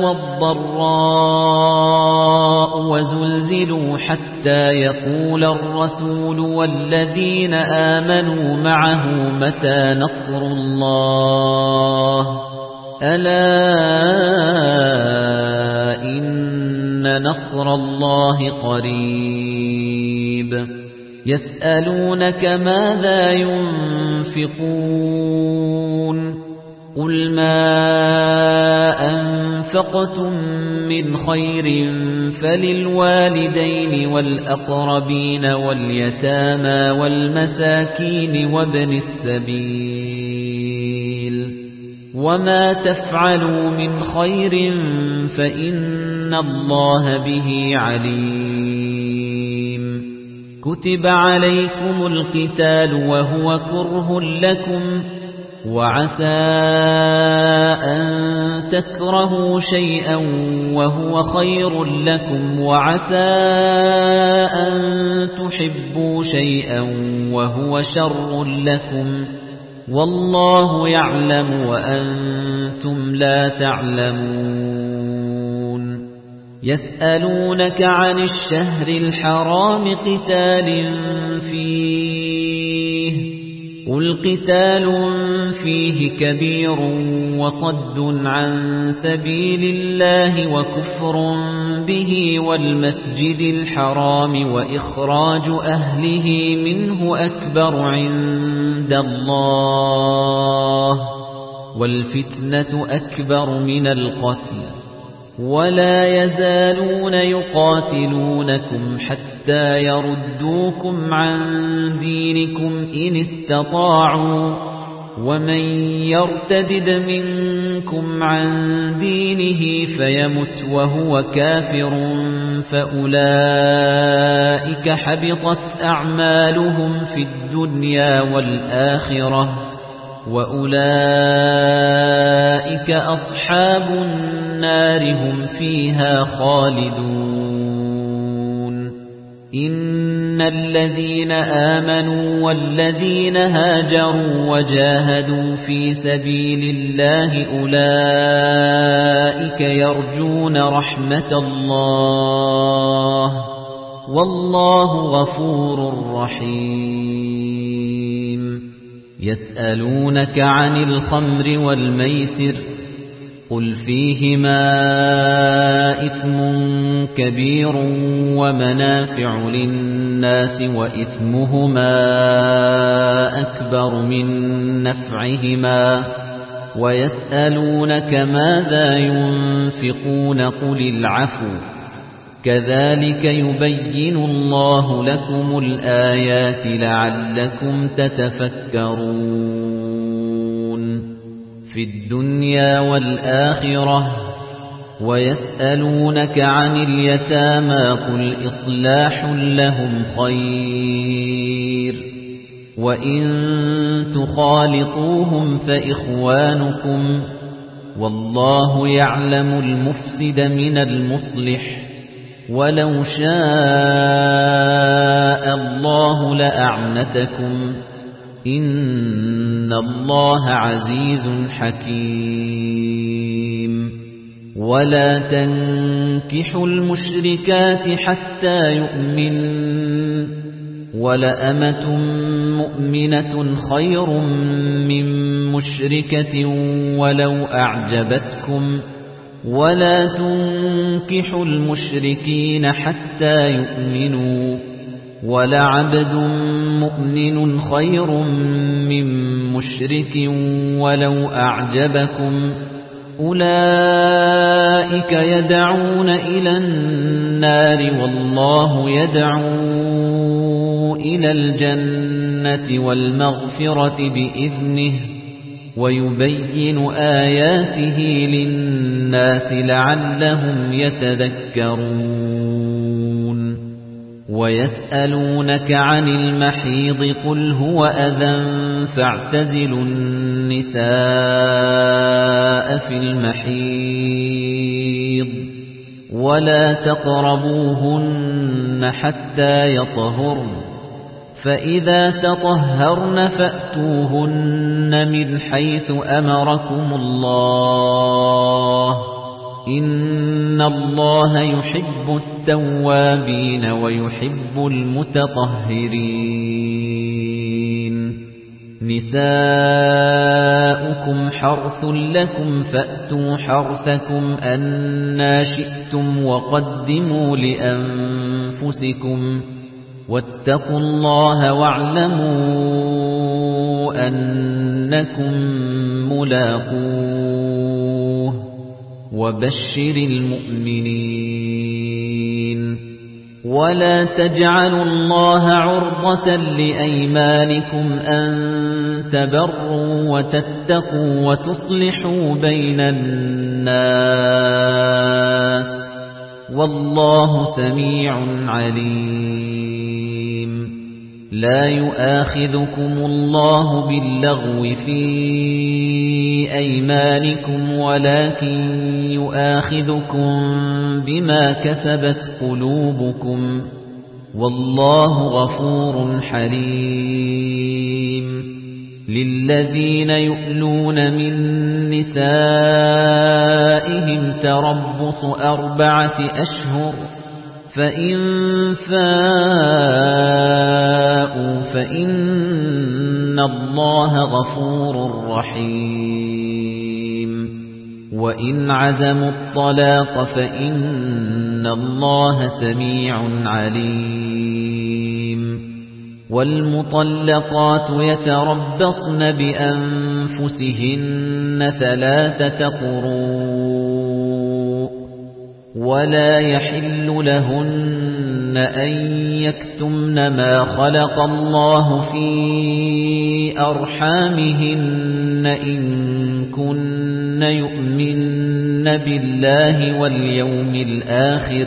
والضراء وزلزلوا حتى يقول الرسول والذين آمنوا معه متى نصر الله ألا إن نصر الله قريب يسألونك ماذا ينفقون قل ما أنفقتم من خير فللوالدين والأقربين واليتامى والمساكين وابن السبيل وما تفعلوا من خير فإن الله به عليم كتب عليكم القتال وهو كره لكم وعسى أن تكرهوا شيئا وهو خير لكم وعسى أن تحبوا شيئا وهو شر لكم والله يعلم وأنتم لا تعلمون يسألونك عن الشهر الحرام قتال فيه قل قتال فيه كبير وصد عن سبيل الله وكفر به والمسجد الحرام وإخراج أهله منه أكبر عند الله والفتنة أكبر من القتل ولا يزالون يقاتلونكم حتى يردوكم عن دينكم إن استطاعوا ومن يرتدد منكم عن دينه فيمت وهو كافر فأولئك حبطت أعمالهم في الدنيا والآخرة وأولئك أصحاب النار هم فيها خالدون إن الذين آمنوا والذين هاجروا وجاهدوا في سبيل الله أولئك يرجون رحمة الله والله غفور رحيم يسألونك عن الخمر والميسر قل فيهما إثم كبير ومنافع للناس وإثمهما أكبر من نفعهما ويسألونك ماذا ينفقون قل العفو كذلك يبين الله لكم الآيات لعلكم تتفكرون في الدنيا والآخرة ويسألونك عن اليتامى قل إصلاح لهم خير وإن تخالطوهم فإخوانكم والله يعلم المفسد من المصلح ولو شاء الله لأعنتكم إن الله عزيز حكيم ولا تنكحوا المشركات حتى يؤمنوا ولأمة مؤمنة خير من مشركة ولو أعجبتكم ولا تنكحوا المشركين حتى يؤمنوا ولعبد مؤمن خير من مشرك ولو أعجبكم أولئك يدعون إلى النار والله يدعو إلى الجنة والمغفرة بإذنه ويبين آياته للناس لعلهم يتذكرون ويسألونك عن المحيض قل هو أذى فاعتزلوا النساء في المحيض ولا تقربوهن حتى يطهرن فإذا تطهرن فأتوهن من حيث أمركم الله إن الله يحب التوابين ويحب المتطهرين نساؤكم حرث لكم فأتوا حرثكم أنى شئتم وقدموا لأنفسكم واتقوا الله واعلموا أنكم ملاقوه وبشر المؤمنين ولا تجعلوا الله عرضة لأيمانكم أن تبروا وتتقوا وتصلحوا بين الناس والله سميع عليم لا يؤاخذكم الله باللغو في أيمانكم ولكن يؤاخذكم بما كسبت قلوبكم والله غفور حليم للذين يؤلون من نسائهم تربص أربعة أشهر فإن فاءوا فإن الله غفور رحيم وإن عزموا الطلاق فإن الله سميع عليم والمطلقات يتربصن بأنفسهن ثلاثة قروء ولا يحل لهن أن يكتمن ما خلق الله في أرحامهن إن كن يؤمن بالله واليوم الآخر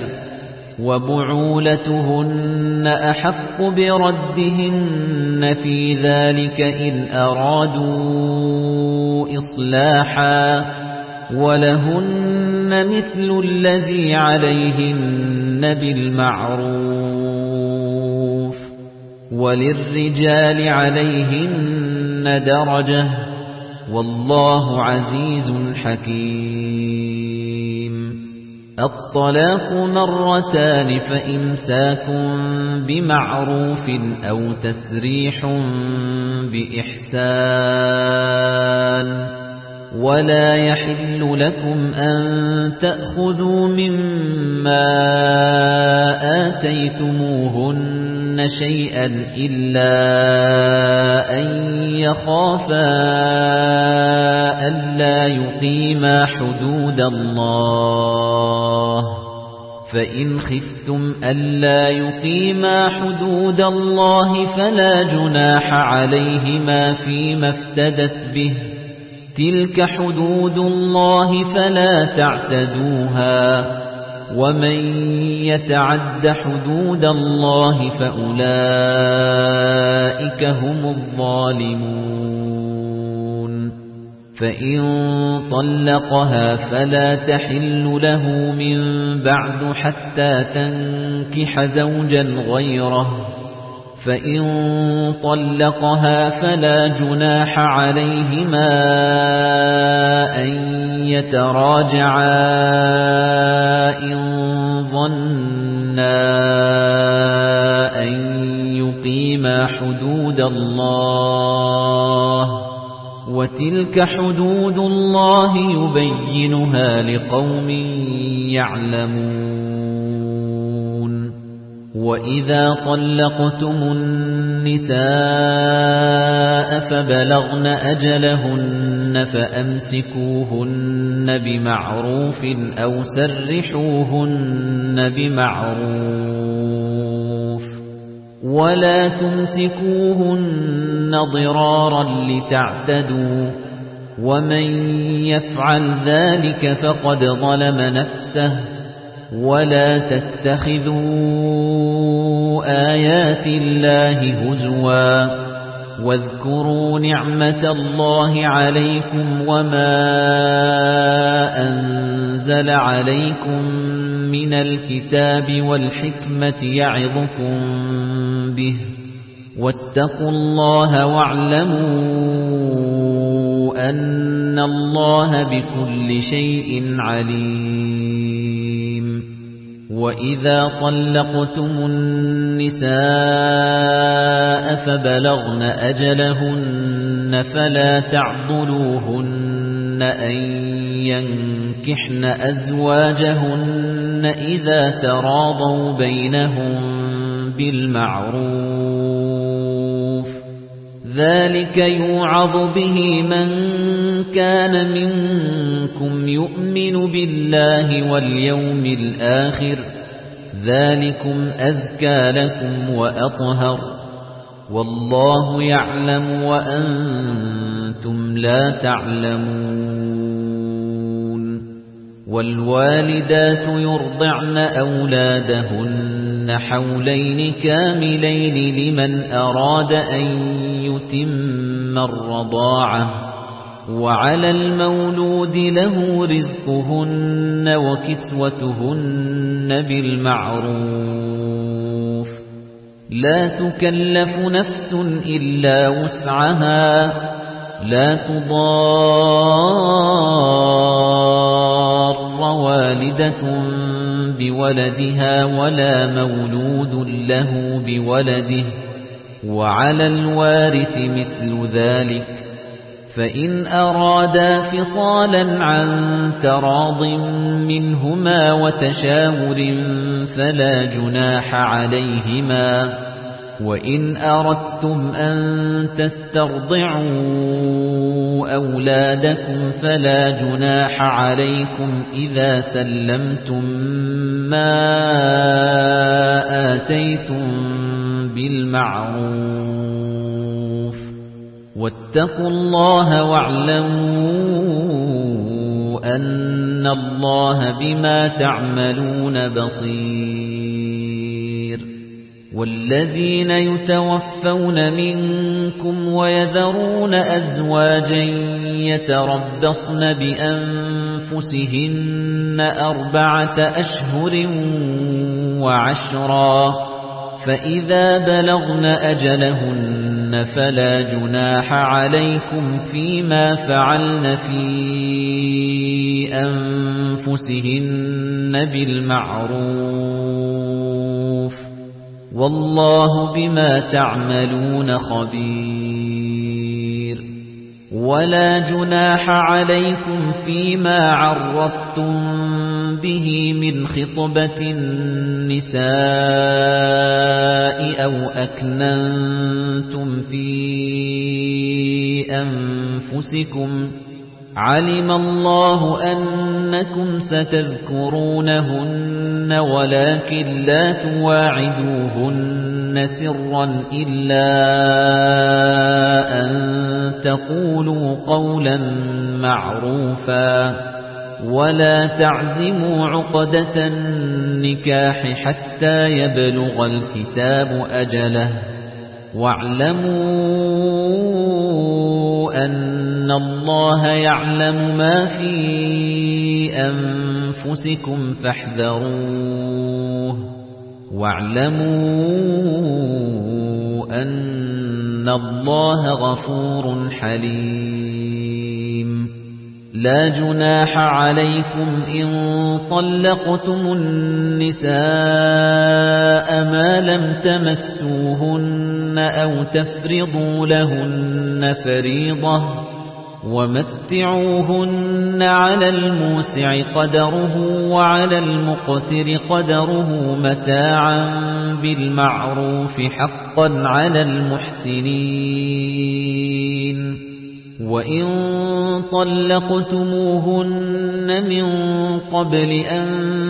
وبعولتهن أحق بردهن في ذلك إن أرادوا إصلاحا ولهن مثل الذي عليهن بالمعروف وللرجال عليهن درجة والله عزيز حكيم الطلاق مرتان فإمساك بمعروف أو تسريح بإحسان ولا يحل لكم أن تأخذوا مما آتيتموهن شيئا إلا أن يخافا ألا يقيما حدود الله فإن خفتم ألا يقيما حدود الله فلا جناح عليهما فيما افتدت به تلك حدود الله فلا تعتدوها ومن يتعد حدود الله فأولئك هم الظالمون فإن طلقها فلا تحل له من بعد حتى تنكح زوجا غيره فإن طلقها فلا جناح عليهما أن يتراجعا إن ظنا أن يقيما حدود الله وتلك حدود الله يبينها لقوم يعلمون وإذا طلقتم النساء فبلغن أجلهن فأمسكوهن بمعروف أو سرحوهن بمعروف ولا تمسكوهن ضرارا لتعتدوا ومن يفعل ذلك فقد ظلم نفسه ولا تتخذوا آيات الله هزوا واذكروا نعمة الله عليكم وما أنزل عليكم من الكتاب والحكمة يعظكم به واتقوا الله واعلموا أن الله بكل شيء عليم وإذا طلقتم النساء فبلغن أجلهن فلا تعضلوهن أن ينكحن أزواجهن إذا تراضوا بينهم بالمعروف ذلك يوعظ به من كان منكم يؤمن بالله واليوم الآخر ذلكم أزكى لكم وأطهر والله يعلم وأنتم لا تعلمون والوالدات يرضعن أولادهن حولين كاملين لمن أراد أن يتم الرضاعة وعلى المولود له رزقهن وكسوتهن بالمعروف لا تكلف نفس إلا وسعها لا تضار والدة بولدها ولا مولود له بولده وعلى الوارث مثل ذلك فإن أرادا فصالا عن تراض منهما وتشاور فلا جناح عليهما وإن أردتم أن تسترضعوا أولادكم فلا جناح عليكم إذا سلمتم ما آتيتم بالمعروف واتقوا الله واعلموا أن الله بما تعملون بصير والذين يتوفون منكم ويذرون أزواجا يتربصن بأنفسهن أربعة أشهر وعشرا فإذا بلغن أجلهن فلا جناح عليكم فيما فعلن في أنفسهن بالمعروف والله بما تعملون خبير ولا جناح عليكم فيما عرضتم به من خطبة النساء أو أكننتم في أنفسكم علم الله أنكم ستذكرونهن ولكن لا تواعدوهن سرا إلا أن تقولوا قولا معروفا ولا تعزموا عقدة النكاح حتى يبلغ الكتاب أجله واعلموا أن الله يعلم ما في أنفسكم فاحذروه واعلموا أن الله غفور حليم لا جناح عليكم إن طلقتم النساء ما لم تمسوهن أو تفرضوا لهن فريضة ومتعوهن على الموسع قدره وعلى المقتر قدره متاعا بالمعروف حقا على المحسنين وإن طلقتموهن من قبل أن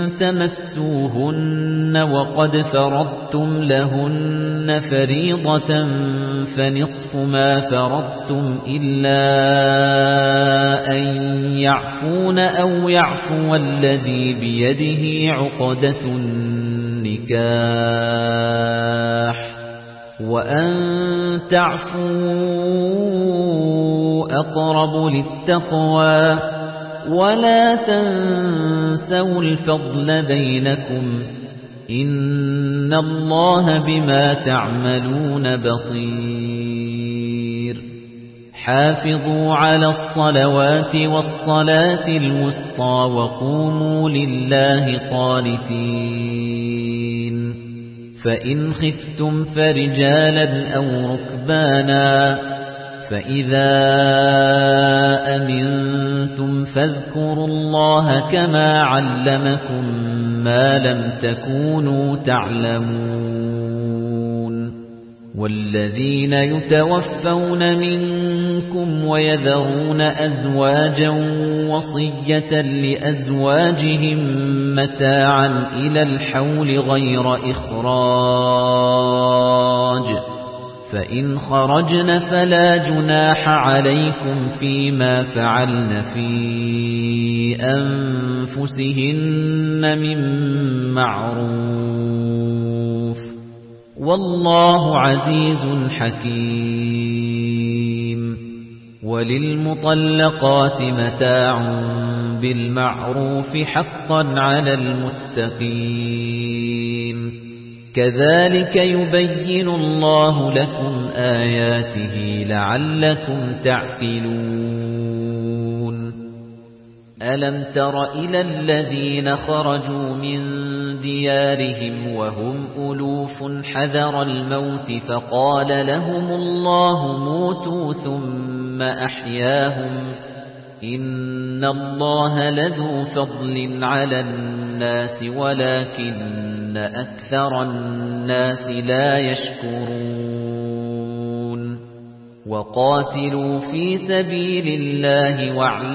تمسوهن وقد فرضتم لهن فريضة فنصف ما فرضتم إلا أن يعفون أو يعفو الذي بيده عقدة النكاح وأن تعفوا أقرب للتقوى ولا تنسوا الفضل بينكم إن الله بما تعملون بصير حافظوا على الصلوات والصلاة الوسطى وقوموا لله قانتين فإن خفتم فرجالا أو ركبانا فإذا أمنتم فاذكروا الله كما علمكم ما لم تكونوا تعلمون والذين يتوفون منكم ويذرون أزواجا وصية لأزواجهم متاعا إلى الحول غير إخراج فإن خرجن فلا جناح عليكم فيما فعلن في أنفسهن من معروف والله عزيز حكيم وللمطلقات متاع بالمعروف حقا على المتقين كذلك يبين الله لكم آياته لعلكم تعقلون ألم تر إلى الذين خرجوا من ديارهم وهم ألوف حذر الموت فقال لهم الله موتوا ثم أحياهم إن الله لذو فضل على الناس ولكن أكثر الناس لا يشكرون وقاتلوا في سبيل الله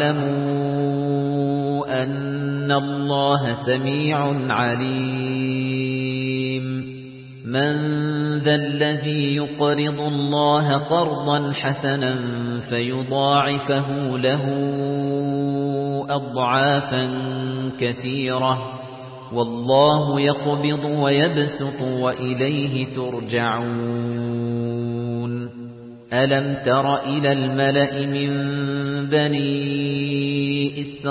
واعلموا أن الله سميع عليم من ذا الذي يقرض الله قرضا حسنا فيضاعفه له أضعافا كثيرة والله يقبض ويبسط وإليه ترجعون ألم تر إلى الملأ من بني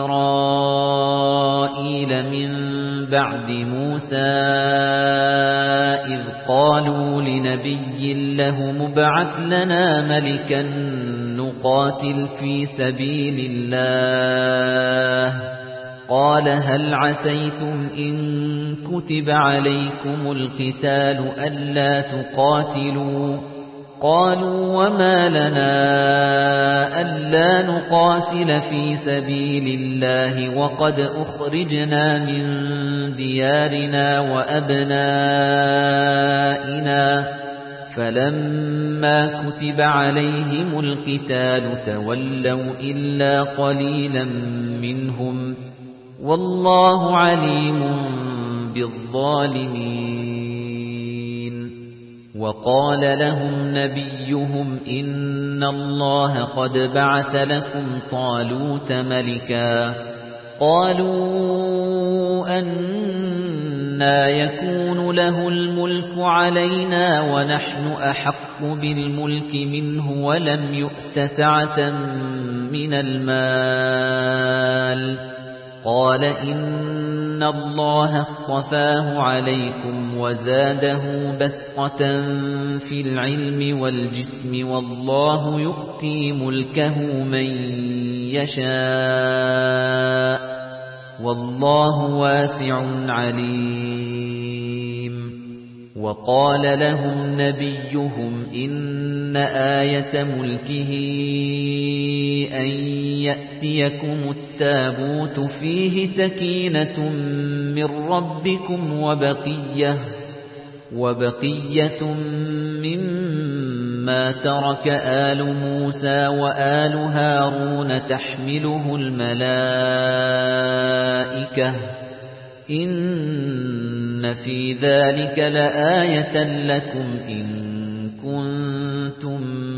إسرائيل من بعد موسى إذ قالوا لنبي له مبعث لنا ملكا نقاتل في سبيل الله قال هل عسيتم إن كتب عليكم القتال ألا تقاتلوا قالوا وما لنا ألا نقاتل في سبيل الله وقد أخرجنا من ديارنا وأبنائنا فلما كتب عليهم القتال تولوا إلا قليلا منهم والله عليم بالظالمين وقال لهم نبيهم إن الله قد بعث لكم طالوت ملكا قالوا أنى يكون له الملك علينا ونحن أحق بالملك منه ولم يؤت سعة من المال قال إن الله اصطفاه عليكم وزاده بسطة في العلم والجسم والله يؤتي ملكه من يشاء والله واسع عليم وقال لهم نبيهم إن آية ملكه أن يأتيكم التابوت فيه سكينة من ربكم وبقية وبقية مما ترك آل موسى وآل هارون تحمله الملائكة إن في ذلك لآية لكم إن كنتم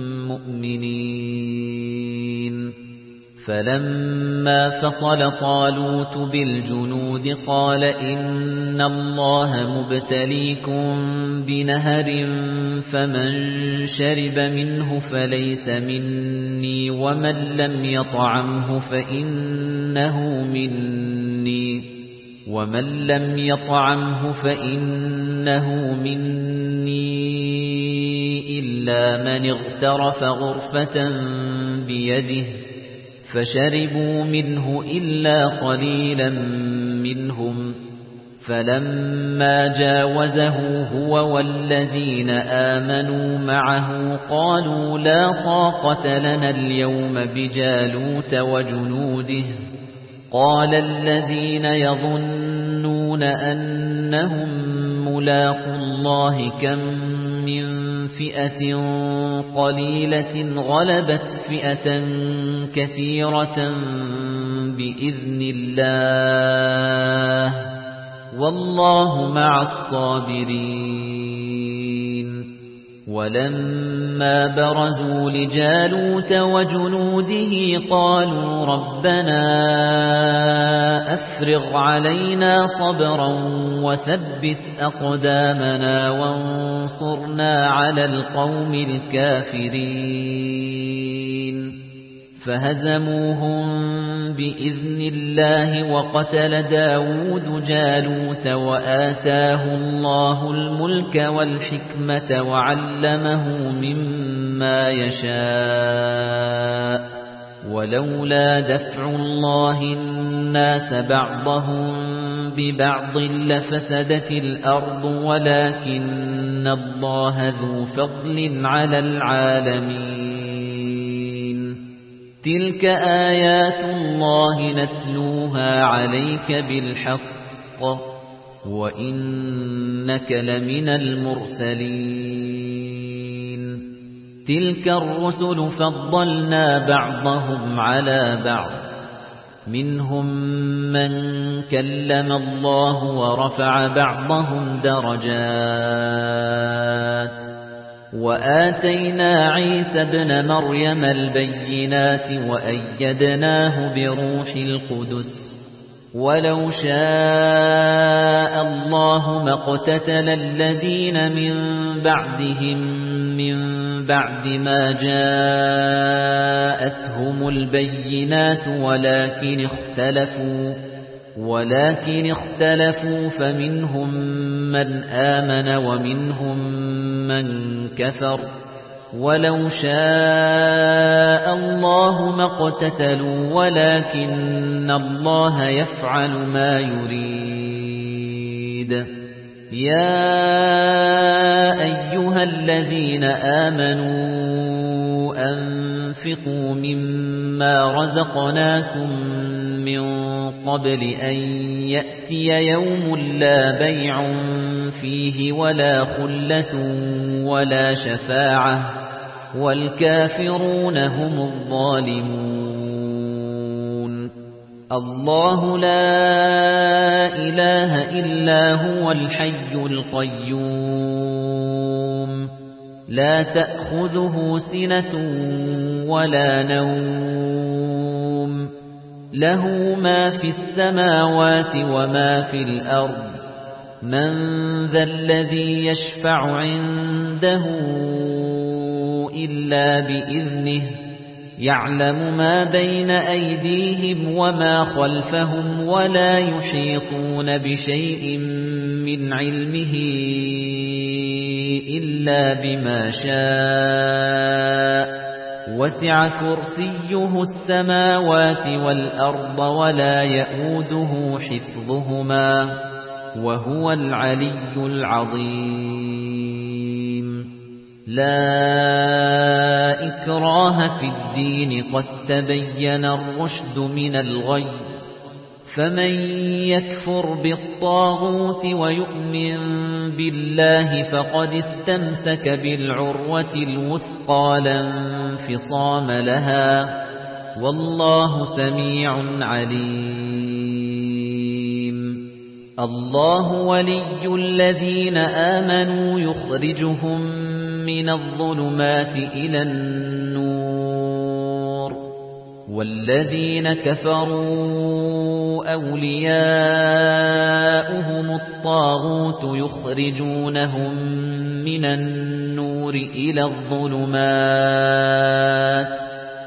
مؤمنين فلما فصل طالوت بالجنود قال إن الله مبتليكم بنهر فمن شرب منه فليس مني ومن لم يطعمه فإنه مني ومن لم يطعمه فإنه مني إلا من اغترف غرفة بيده فشربوا منه إلا قليلا منهم فلما جاوزه هو والذين آمنوا معه قالوا لا طاقة لنا اليوم بجالوت وجنوده قال الذين يظنون أنهم ملاقو الله كم من فئة قليلة غلبت فئة كثيرة بإذن الله والله مع الصابرين ولما برزوا لجالوت وجنوده قالوا ربنا أفرغ علينا صبرا وثبت أقدامنا وانصرنا على القوم الكافرين فهزموهم بإذن الله وقتل داود جالوت وآتاه الله الملك والحكمة وعلمه مما يشاء ولولا دفع الله الناس بعضهم ببعض لفسدت الأرض ولكن الله ذو فضل على العالمين تلك آيات الله نتلوها عليك بالحق وإنك لمن المرسلين تلك الرسل فضلنا بعضهم على بعض منهم من كلم الله ورفع بعضهم درجات وآتينا عيسى ابن مريم البينات وأيدناه بروح القدس ولو شاء الله ما اقتتل الذين من بعدهم من بعد ما جاءتهم البينات ولكن اختلفوا ولكن اختلفوا فمنهم من آمن ومنهم من كفر ولو شاء الله ما اقتتلوا ولكن الله يفعل ما يريد يا أيها الذين آمنوا أنفقوا مما رزقناكم من قبل أن يأتي يوم لا بيع فيه ولا خلة ولا شفاعة والكافرون هم الظالمون الله لا إله إلا هو الحي القيوم لا تأخذه سنة ولا نوم له ما في السماوات وما في الأرض من ذا الذي يشفع عنده إلا بإذنه يعلم ما بين أيديهم وما خلفهم ولا يحيطون بشيء من علمه إلا بما شاء وسع كرسيه السماوات والأرض ولا يؤوده حفظهما وهو العلي العظيم لا إكراه في الدين قد تبين الرشد من الغي فمن يكفر بالطاغوت ويؤمن بالله فقد استمسك بالعروة الوثقى لا انفصام لها والله سميع عليم الله ولي الذين آمنوا يخرجهم من الظلمات إلى النور والذين كفروا أولياؤهم الطاغوت يخرجونهم من النور إلى الظلمات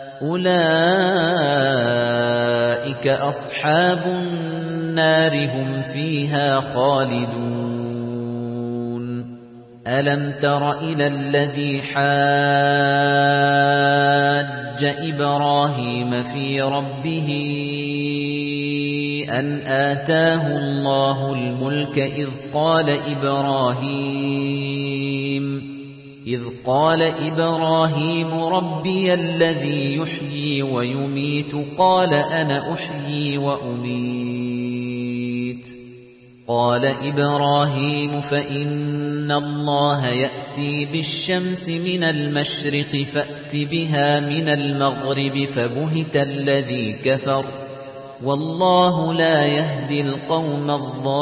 أولئك أصحاب النار هم فيها خالدون ألم تر إلى الذي حاج إبراهيم في ربه أن آتاه الله الملك إذ قال إبراهيم إذ قال إبراهيم ربي الذي يحيي ويميت قال أنا أحيي وأميت قال إبراهيم فإن الله يأتي بالشمس من المشرق فأت بها من المغرب فبهت الذي كفر والله لا يهدي القوم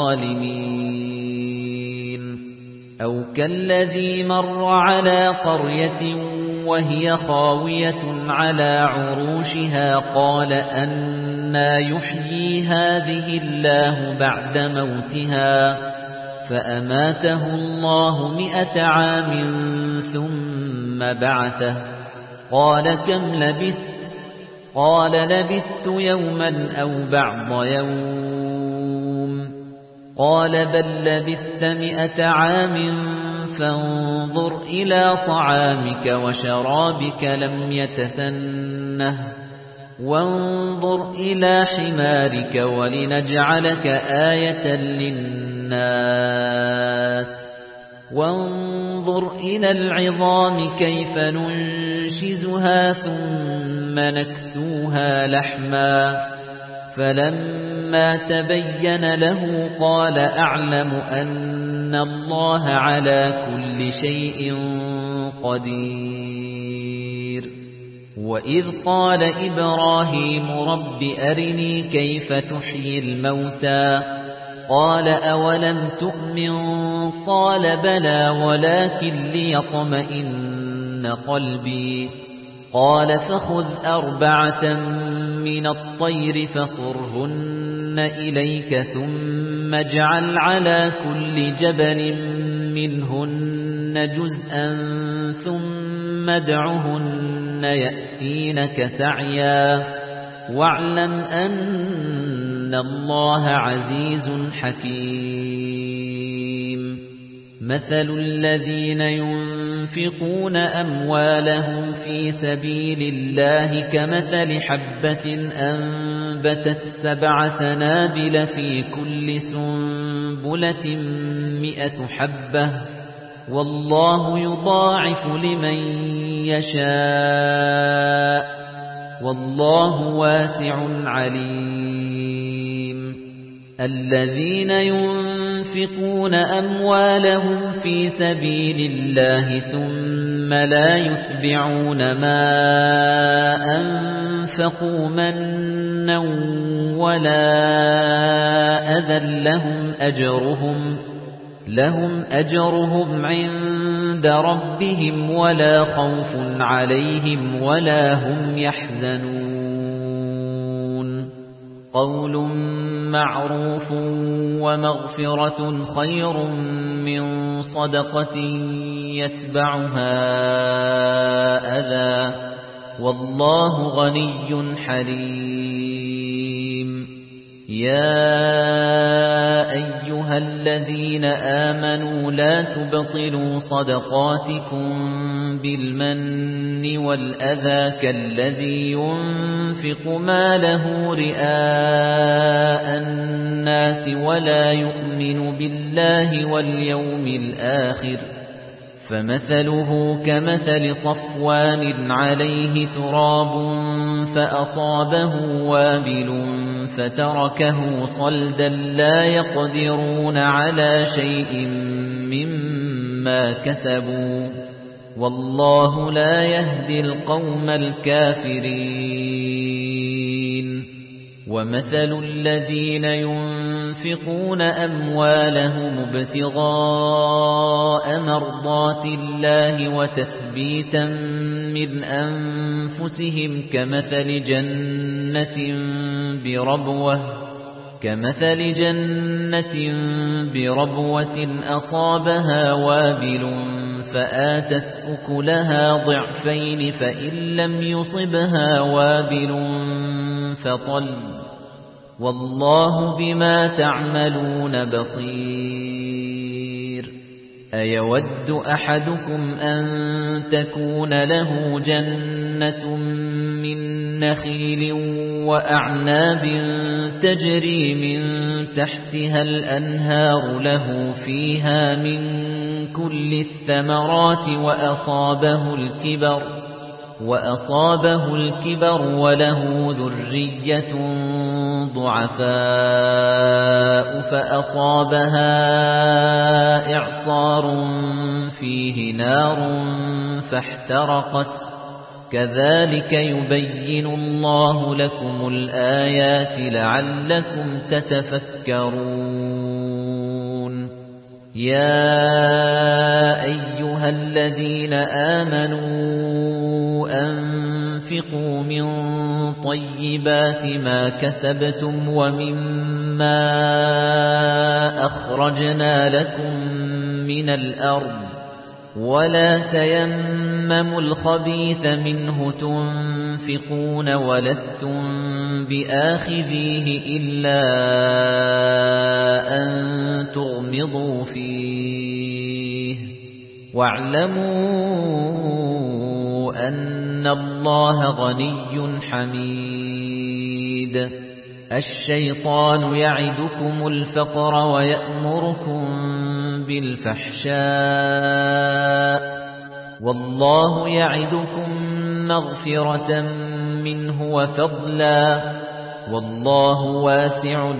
الظالمين أو كالذي مر على قرية وهي خاوية على عروشها قال أنى يحيي هذه الله بعد موتها فأماته الله مئة عام ثم بعثه قال كم لبثت قال لبثت يوما أو بعض يوم قال بل لبثت مئة عام فانظر إلى طعامك وشرابك لم يتسنه وانظر إلى حمارك ولنجعلك آية للناس وانظر إلى العظام كيف ننشزها ثم نكسوها لحما فلما تبين له قال أعلم أن الله على كل شيء قدير وإذ قال إبراهيم رب أرني كيف تحيي الموتى قال أولم تؤمن قال بلى ولكن ليطمئن قلبي قال فخذ أربعة من الطير فصرهن إليك ثم اجعل على كل جبل منهن جزءا ثم ادعهن يأتينك سعيا واعلم أن الله عزيز حكيم مثل الذين ينفقون أموالهم في سبيل الله كمثل حبة أنبتت سبع سنابل في كل سنبلة مئة حبة والله يضاعف لمن يشاء والله واسع عليم الذين ينفقون أموالهم في سبيل الله ثم لا يتبعون ما أنفقوا منا ولا أذى لهم أجرهم لهم أجرهم عند ربهم ولا خوف عليهم ولا هم يحزنون قول معروف ومغفرة خير من صدقة يتبعها أذى والله غني حليم يا أيها الذين آمنوا لا تبطلوا صدقاتكم بالمن والأذى كالذي ينفق ماله رئاء الناس ولا يؤمن بالله واليوم الآخر فمثله كمثل صفوان عليه تراب فأصابه وابل فتركه صلدا لا يقدرون على شيء مما كسبوا والله لا يهدي القوم الكافرين ومثل الذين ينفقون أموالهم ابتغاء مرضات الله وتثبيتا من أنفسهم كمثل جنة بربوة كمثل جنة بربوة أصابها وابل فآتت أكلها ضعفين فإن لم يصبها وابل فطل والله بما تعملون بصير أيود أحدكم أن تكون له جنة من نخيل وأعناب تجري من تحتها الأنهار له فيها من كل الثمرات وأصابه الكبر وأصابه الكبر وله ذرية ضعفاء فأصابها إعصار فيه نار فاحترقت كذلك يبين الله لكم الآيات لعلكم تتفكرون يا أيها الذين آمنوا أنفقوا من طيبات ما كسبتم ومما أخرجنا لكم من الأرض ولا تيمموا الخبيث منه تنفقون ولستم بآخذيه إلا أن تغمضوا فيه واعلموا أن الله غني حميد الشيطان يعدكم الفقر ويأمركم بالفحشاء والله يعدكم مغفرة منه وفضلا والله واسع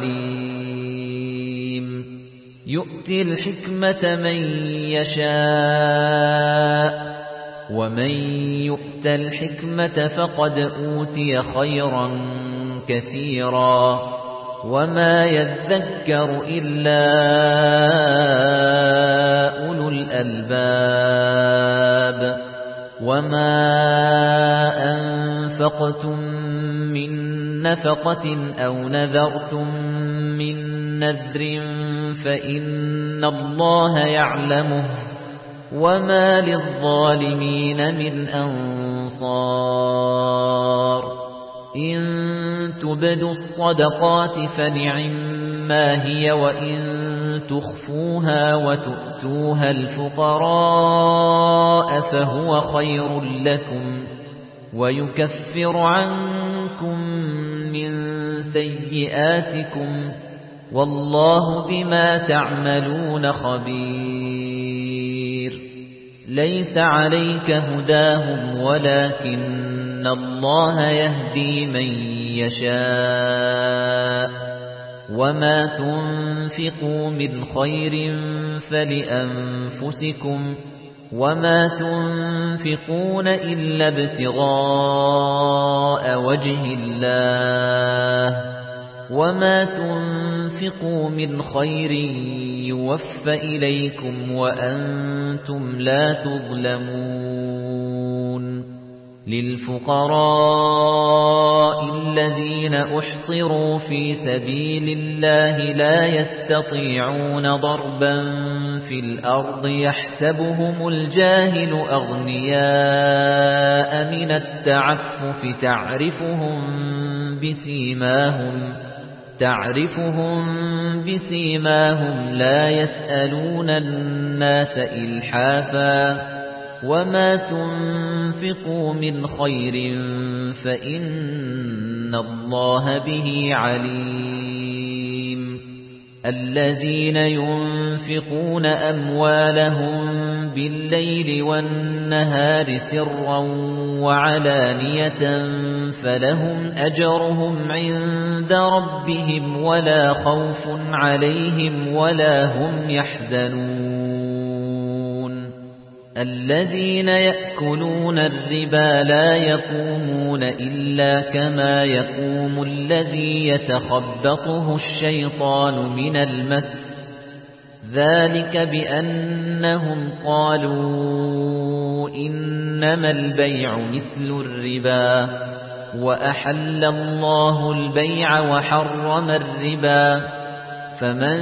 عليم يؤتي الحكمة من يشاء ومن يؤت الحكمة فقد أوتي خيرا كثيرا وما يذكر إلا أولو الألباب وما أنفقتم من نفقة أو نذرتم من نذر فإن الله يعلمه وما للظالمين من أنصار إن تبدوا الصدقات فنعما هي وإن تخفوها وتؤتوها الفقراء فهو خير لكم ويكفر عنكم من سيئاتكم والله بما تعملون خبير ليس عليك هداهم ولكن إن الله يهدي من يشاء وما تنفقوا من خير فلأنفسكم وما تنفقون إلا ابتغاء وجه الله وما تنفقوا من خير يوفى إليكم وأنتم لا تظلمون للفقراء الذين أحصروا في سبيل الله لا يستطيعون ضربا في الأرض يحسبهم الجاهل أغنياء من التعفف تعرفهم بسيماهم تعرفهم بسيماهم لا يسألون الناس إلحافا وما تنفقوا من خير فإن الله به عليم الذين ينفقون أموالهم بالليل والنهار سرا وعلانية فلهم أجرهم عند ربهم ولا خوف عليهم ولا هم يحزنون الذين يأكلون الربا لا يقومون إلا كما يقوم الذي يتخبطه الشيطان من المس ذلك بأنهم قالوا إنما البيع مثل الربا وأحل الله البيع وحرم الربا فمن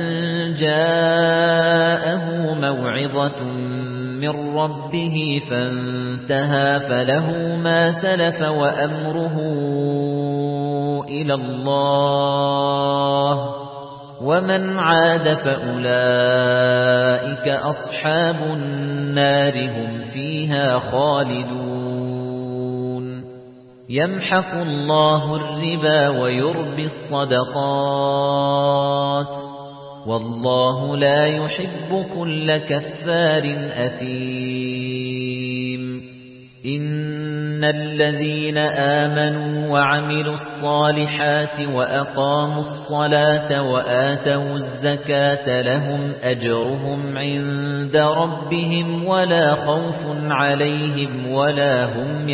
جاءه موعظة من ربه فانتهى فله ما سلف وأمره إلى الله ومن عاد فأولئك أصحاب النار هم فيها خالدون يمحق الله الربا ويربي الصدقات والله لا يحب كل كفار أثيم إن الذين آمنوا وعملوا الصالحات وأقاموا الصلاة وآتوا الزكاة لهم أجرهم عند ربهم ولا خوف عليهم ولا هم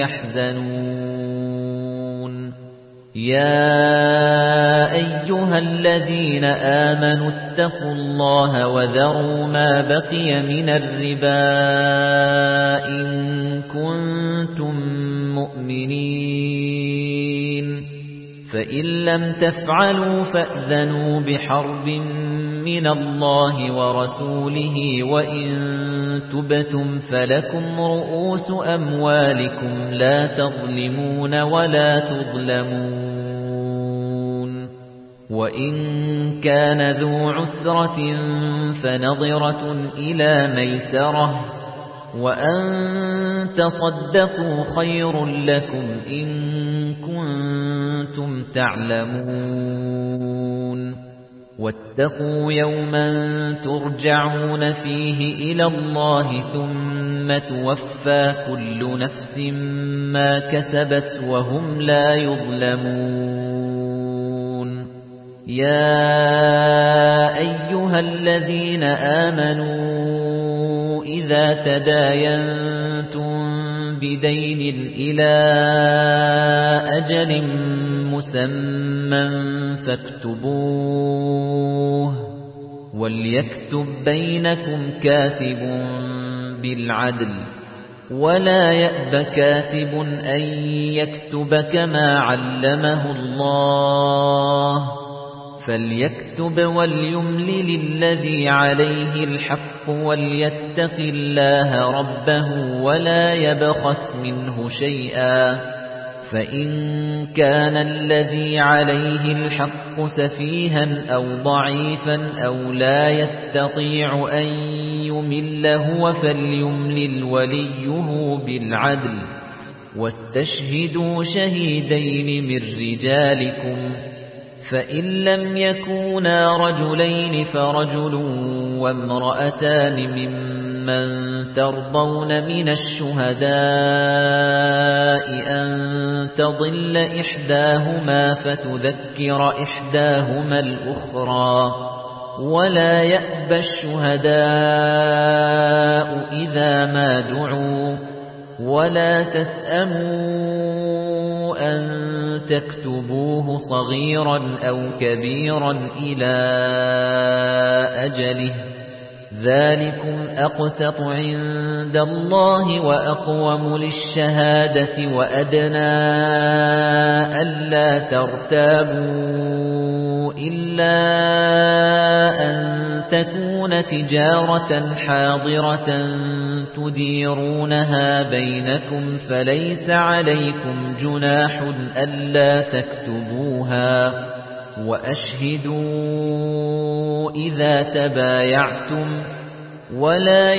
يحزنون يا أيها الذين آمنوا اتقوا الله وذروا ما بقي من الربا إن كنتم مؤمنين فإن لم تفعلوا فأذنوا بحرب من الله ورسوله وإن تبتم فلكم رؤوس أموالكم لا تظلمون ولا تظلمون وإن كان ذو عسرة فنظرة إلى ميسرة وأن تصدقوا خير لكم إن كنتم تعلمون واتقوا يوما ترجعون فيه إلى الله ثم توفى كل نفس ما كسبت وهم لا يظلمون يا أيها الذين آمنوا إذا تداينتم بدين إلى أجل مسمى فاكتبوه وليكتب بينكم كاتب بالعدل ولا يأب كاتب أن يكتب كما علمه الله فليكتب وليملل الذي عليه الحق وليتق الله ربه ولا يبخس منه شيئا فإن كان الذي عليه الحق سفيها أو ضعيفا أو لا يستطيع أن يمل هو فليملل وليه بالعدل واستشهدوا شهيدين من رجالكم فإن لم يكونا رجلين فرجل وامرأتان ممن ترضون من الشهداء أن تضل إحداهما فتذكر إحداهما الأخرى ولا يأبى الشهداء إذا ما دعوا ولا تسأموا أن تكتبوه صغيرا أو كبيرا إلى أجله ذلكم أقسط عند الله وأقوم للشهادة وأدنى ألا ترتابوا إلا أن تكون تجارة حاضرة تديرونها بينكم فليس عليكم جناح ألا تكتبوها وأشهدوا إذا تبايعتم ولا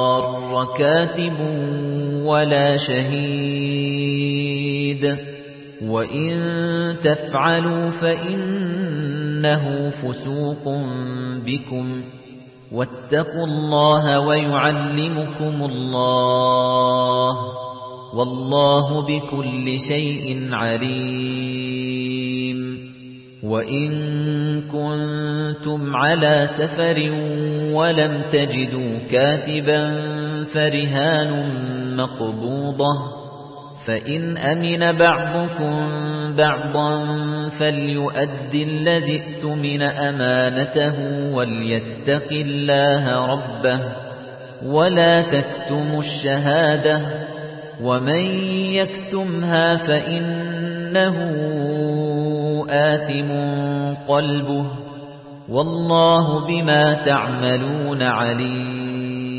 يضار كاتب ولا شهيد وَإِن تَفْعَلُوا فَإِنَّهُ فُسُوقٌ بِكُمْ وَاتَّقُوا اللَّهَ وَيُعَلِّمُكُمُ اللَّهُ وَاللَّهُ بِكُلِّ شَيْءٍ عَلِيمٌ وَإِن كُنتُمْ عَلَى سَفَرٍ وَلَمْ تَجِدُوا كَاتِبًا فَرِهَانٌ مَّقْبُوضَةٌ فَإِنْ أَمِنَ بَعْضُكُمْ بَعْضًا فَلْيُؤَدِّ الَّذِي اؤْتُمِنَ أَمَانَتَهُ وَلْيَتَّقِ اللَّهَ رَبَّهُ وَلَا تَكْتُمُوا الشَّهَادَةَ وَمَن يَكْتُمْهَا فَإِنَّهُ آثِمٌ قَلْبُهُ وَاللَّهُ بِمَا تَعْمَلُونَ عَلِيمٌ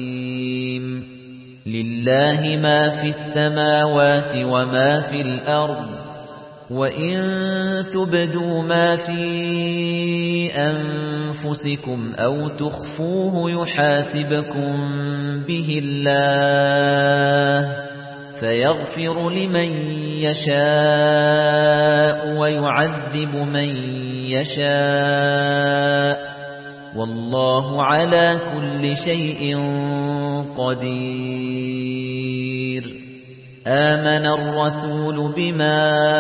لِلَّهِ مَا فِي السَّمَاوَاتِ وَمَا فِي الْأَرْضِ وَإِن تُبْدُوا مَا فِي أَنفُسِكُمْ أَوْ تُخْفُوهُ يُحَاسِبْكُم بِهِ اللَّهُ فَيَغْفِرُ لِمَن يَشَاءُ وَيُعَذِّبُ مَن يَشَاءُ وَاللَّهُ عَلَى كُلِّ شَيْءٍ قَدِيرٌ آمَنَ الرَّسُولُ بِمَا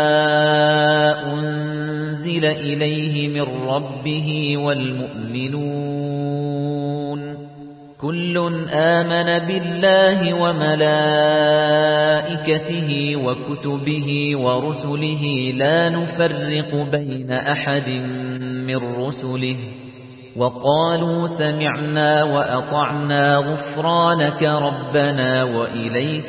أُنزِلَ إِلَيْهِ مِن رَّبِّهِ وَالْمُؤْمِنُونَ كُلٌّ آمَنَ بِاللَّهِ وَمَلَائِكَتِهِ وَكُتُبِهِ وَرُسُلِهِ لَا نُفَرِّقُ بَيْنَ أَحَدٍ مِّن رُّسُلِهِ وَقَالُوا سَمِعْنَا وَأَطَعْنَا غُفْرَانَكَ رَبَّنَا وَإِلَيْكَ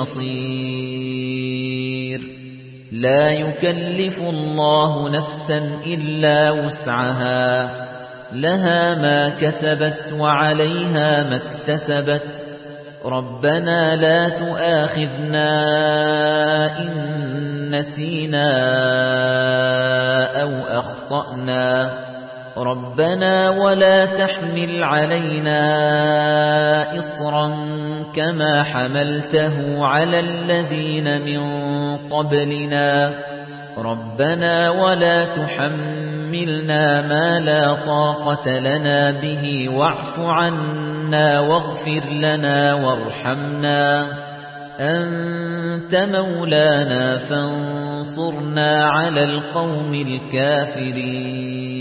الْمَصِيرُ لَا يُكَلِّفُ اللَّهُ نَفْسًا إِلَّا وُسْعَهَا لَهَا مَا كَسَبَتْ وَعَلَيْهَا مَا اكْتَسَبَتْ رَبَّنَا لَا تُؤَاخِذْنَا إِن نَّسِينَا أَوْ أَخْطَأْنَا رَبَّنَا وَلَا تَحْمِلْ عَلَيْنَا إِصْرًا كَمَا حَمَلْتَهُ عَلَى الَّذِينَ مِن قَبْلِنَا رَبَّنَا وَلَا تُحَمِّلْنَا مَا لَا طَاقَةَ لَنَا بِهِ وَاعْفُ عَنَّا وَاغْفِرْ لَنَا وَارْحَمْنَا أَنْتَ مَوْلَانَا فَانصُرْنَا عَلَى الْقَوْمِ الْكَافِرِينَ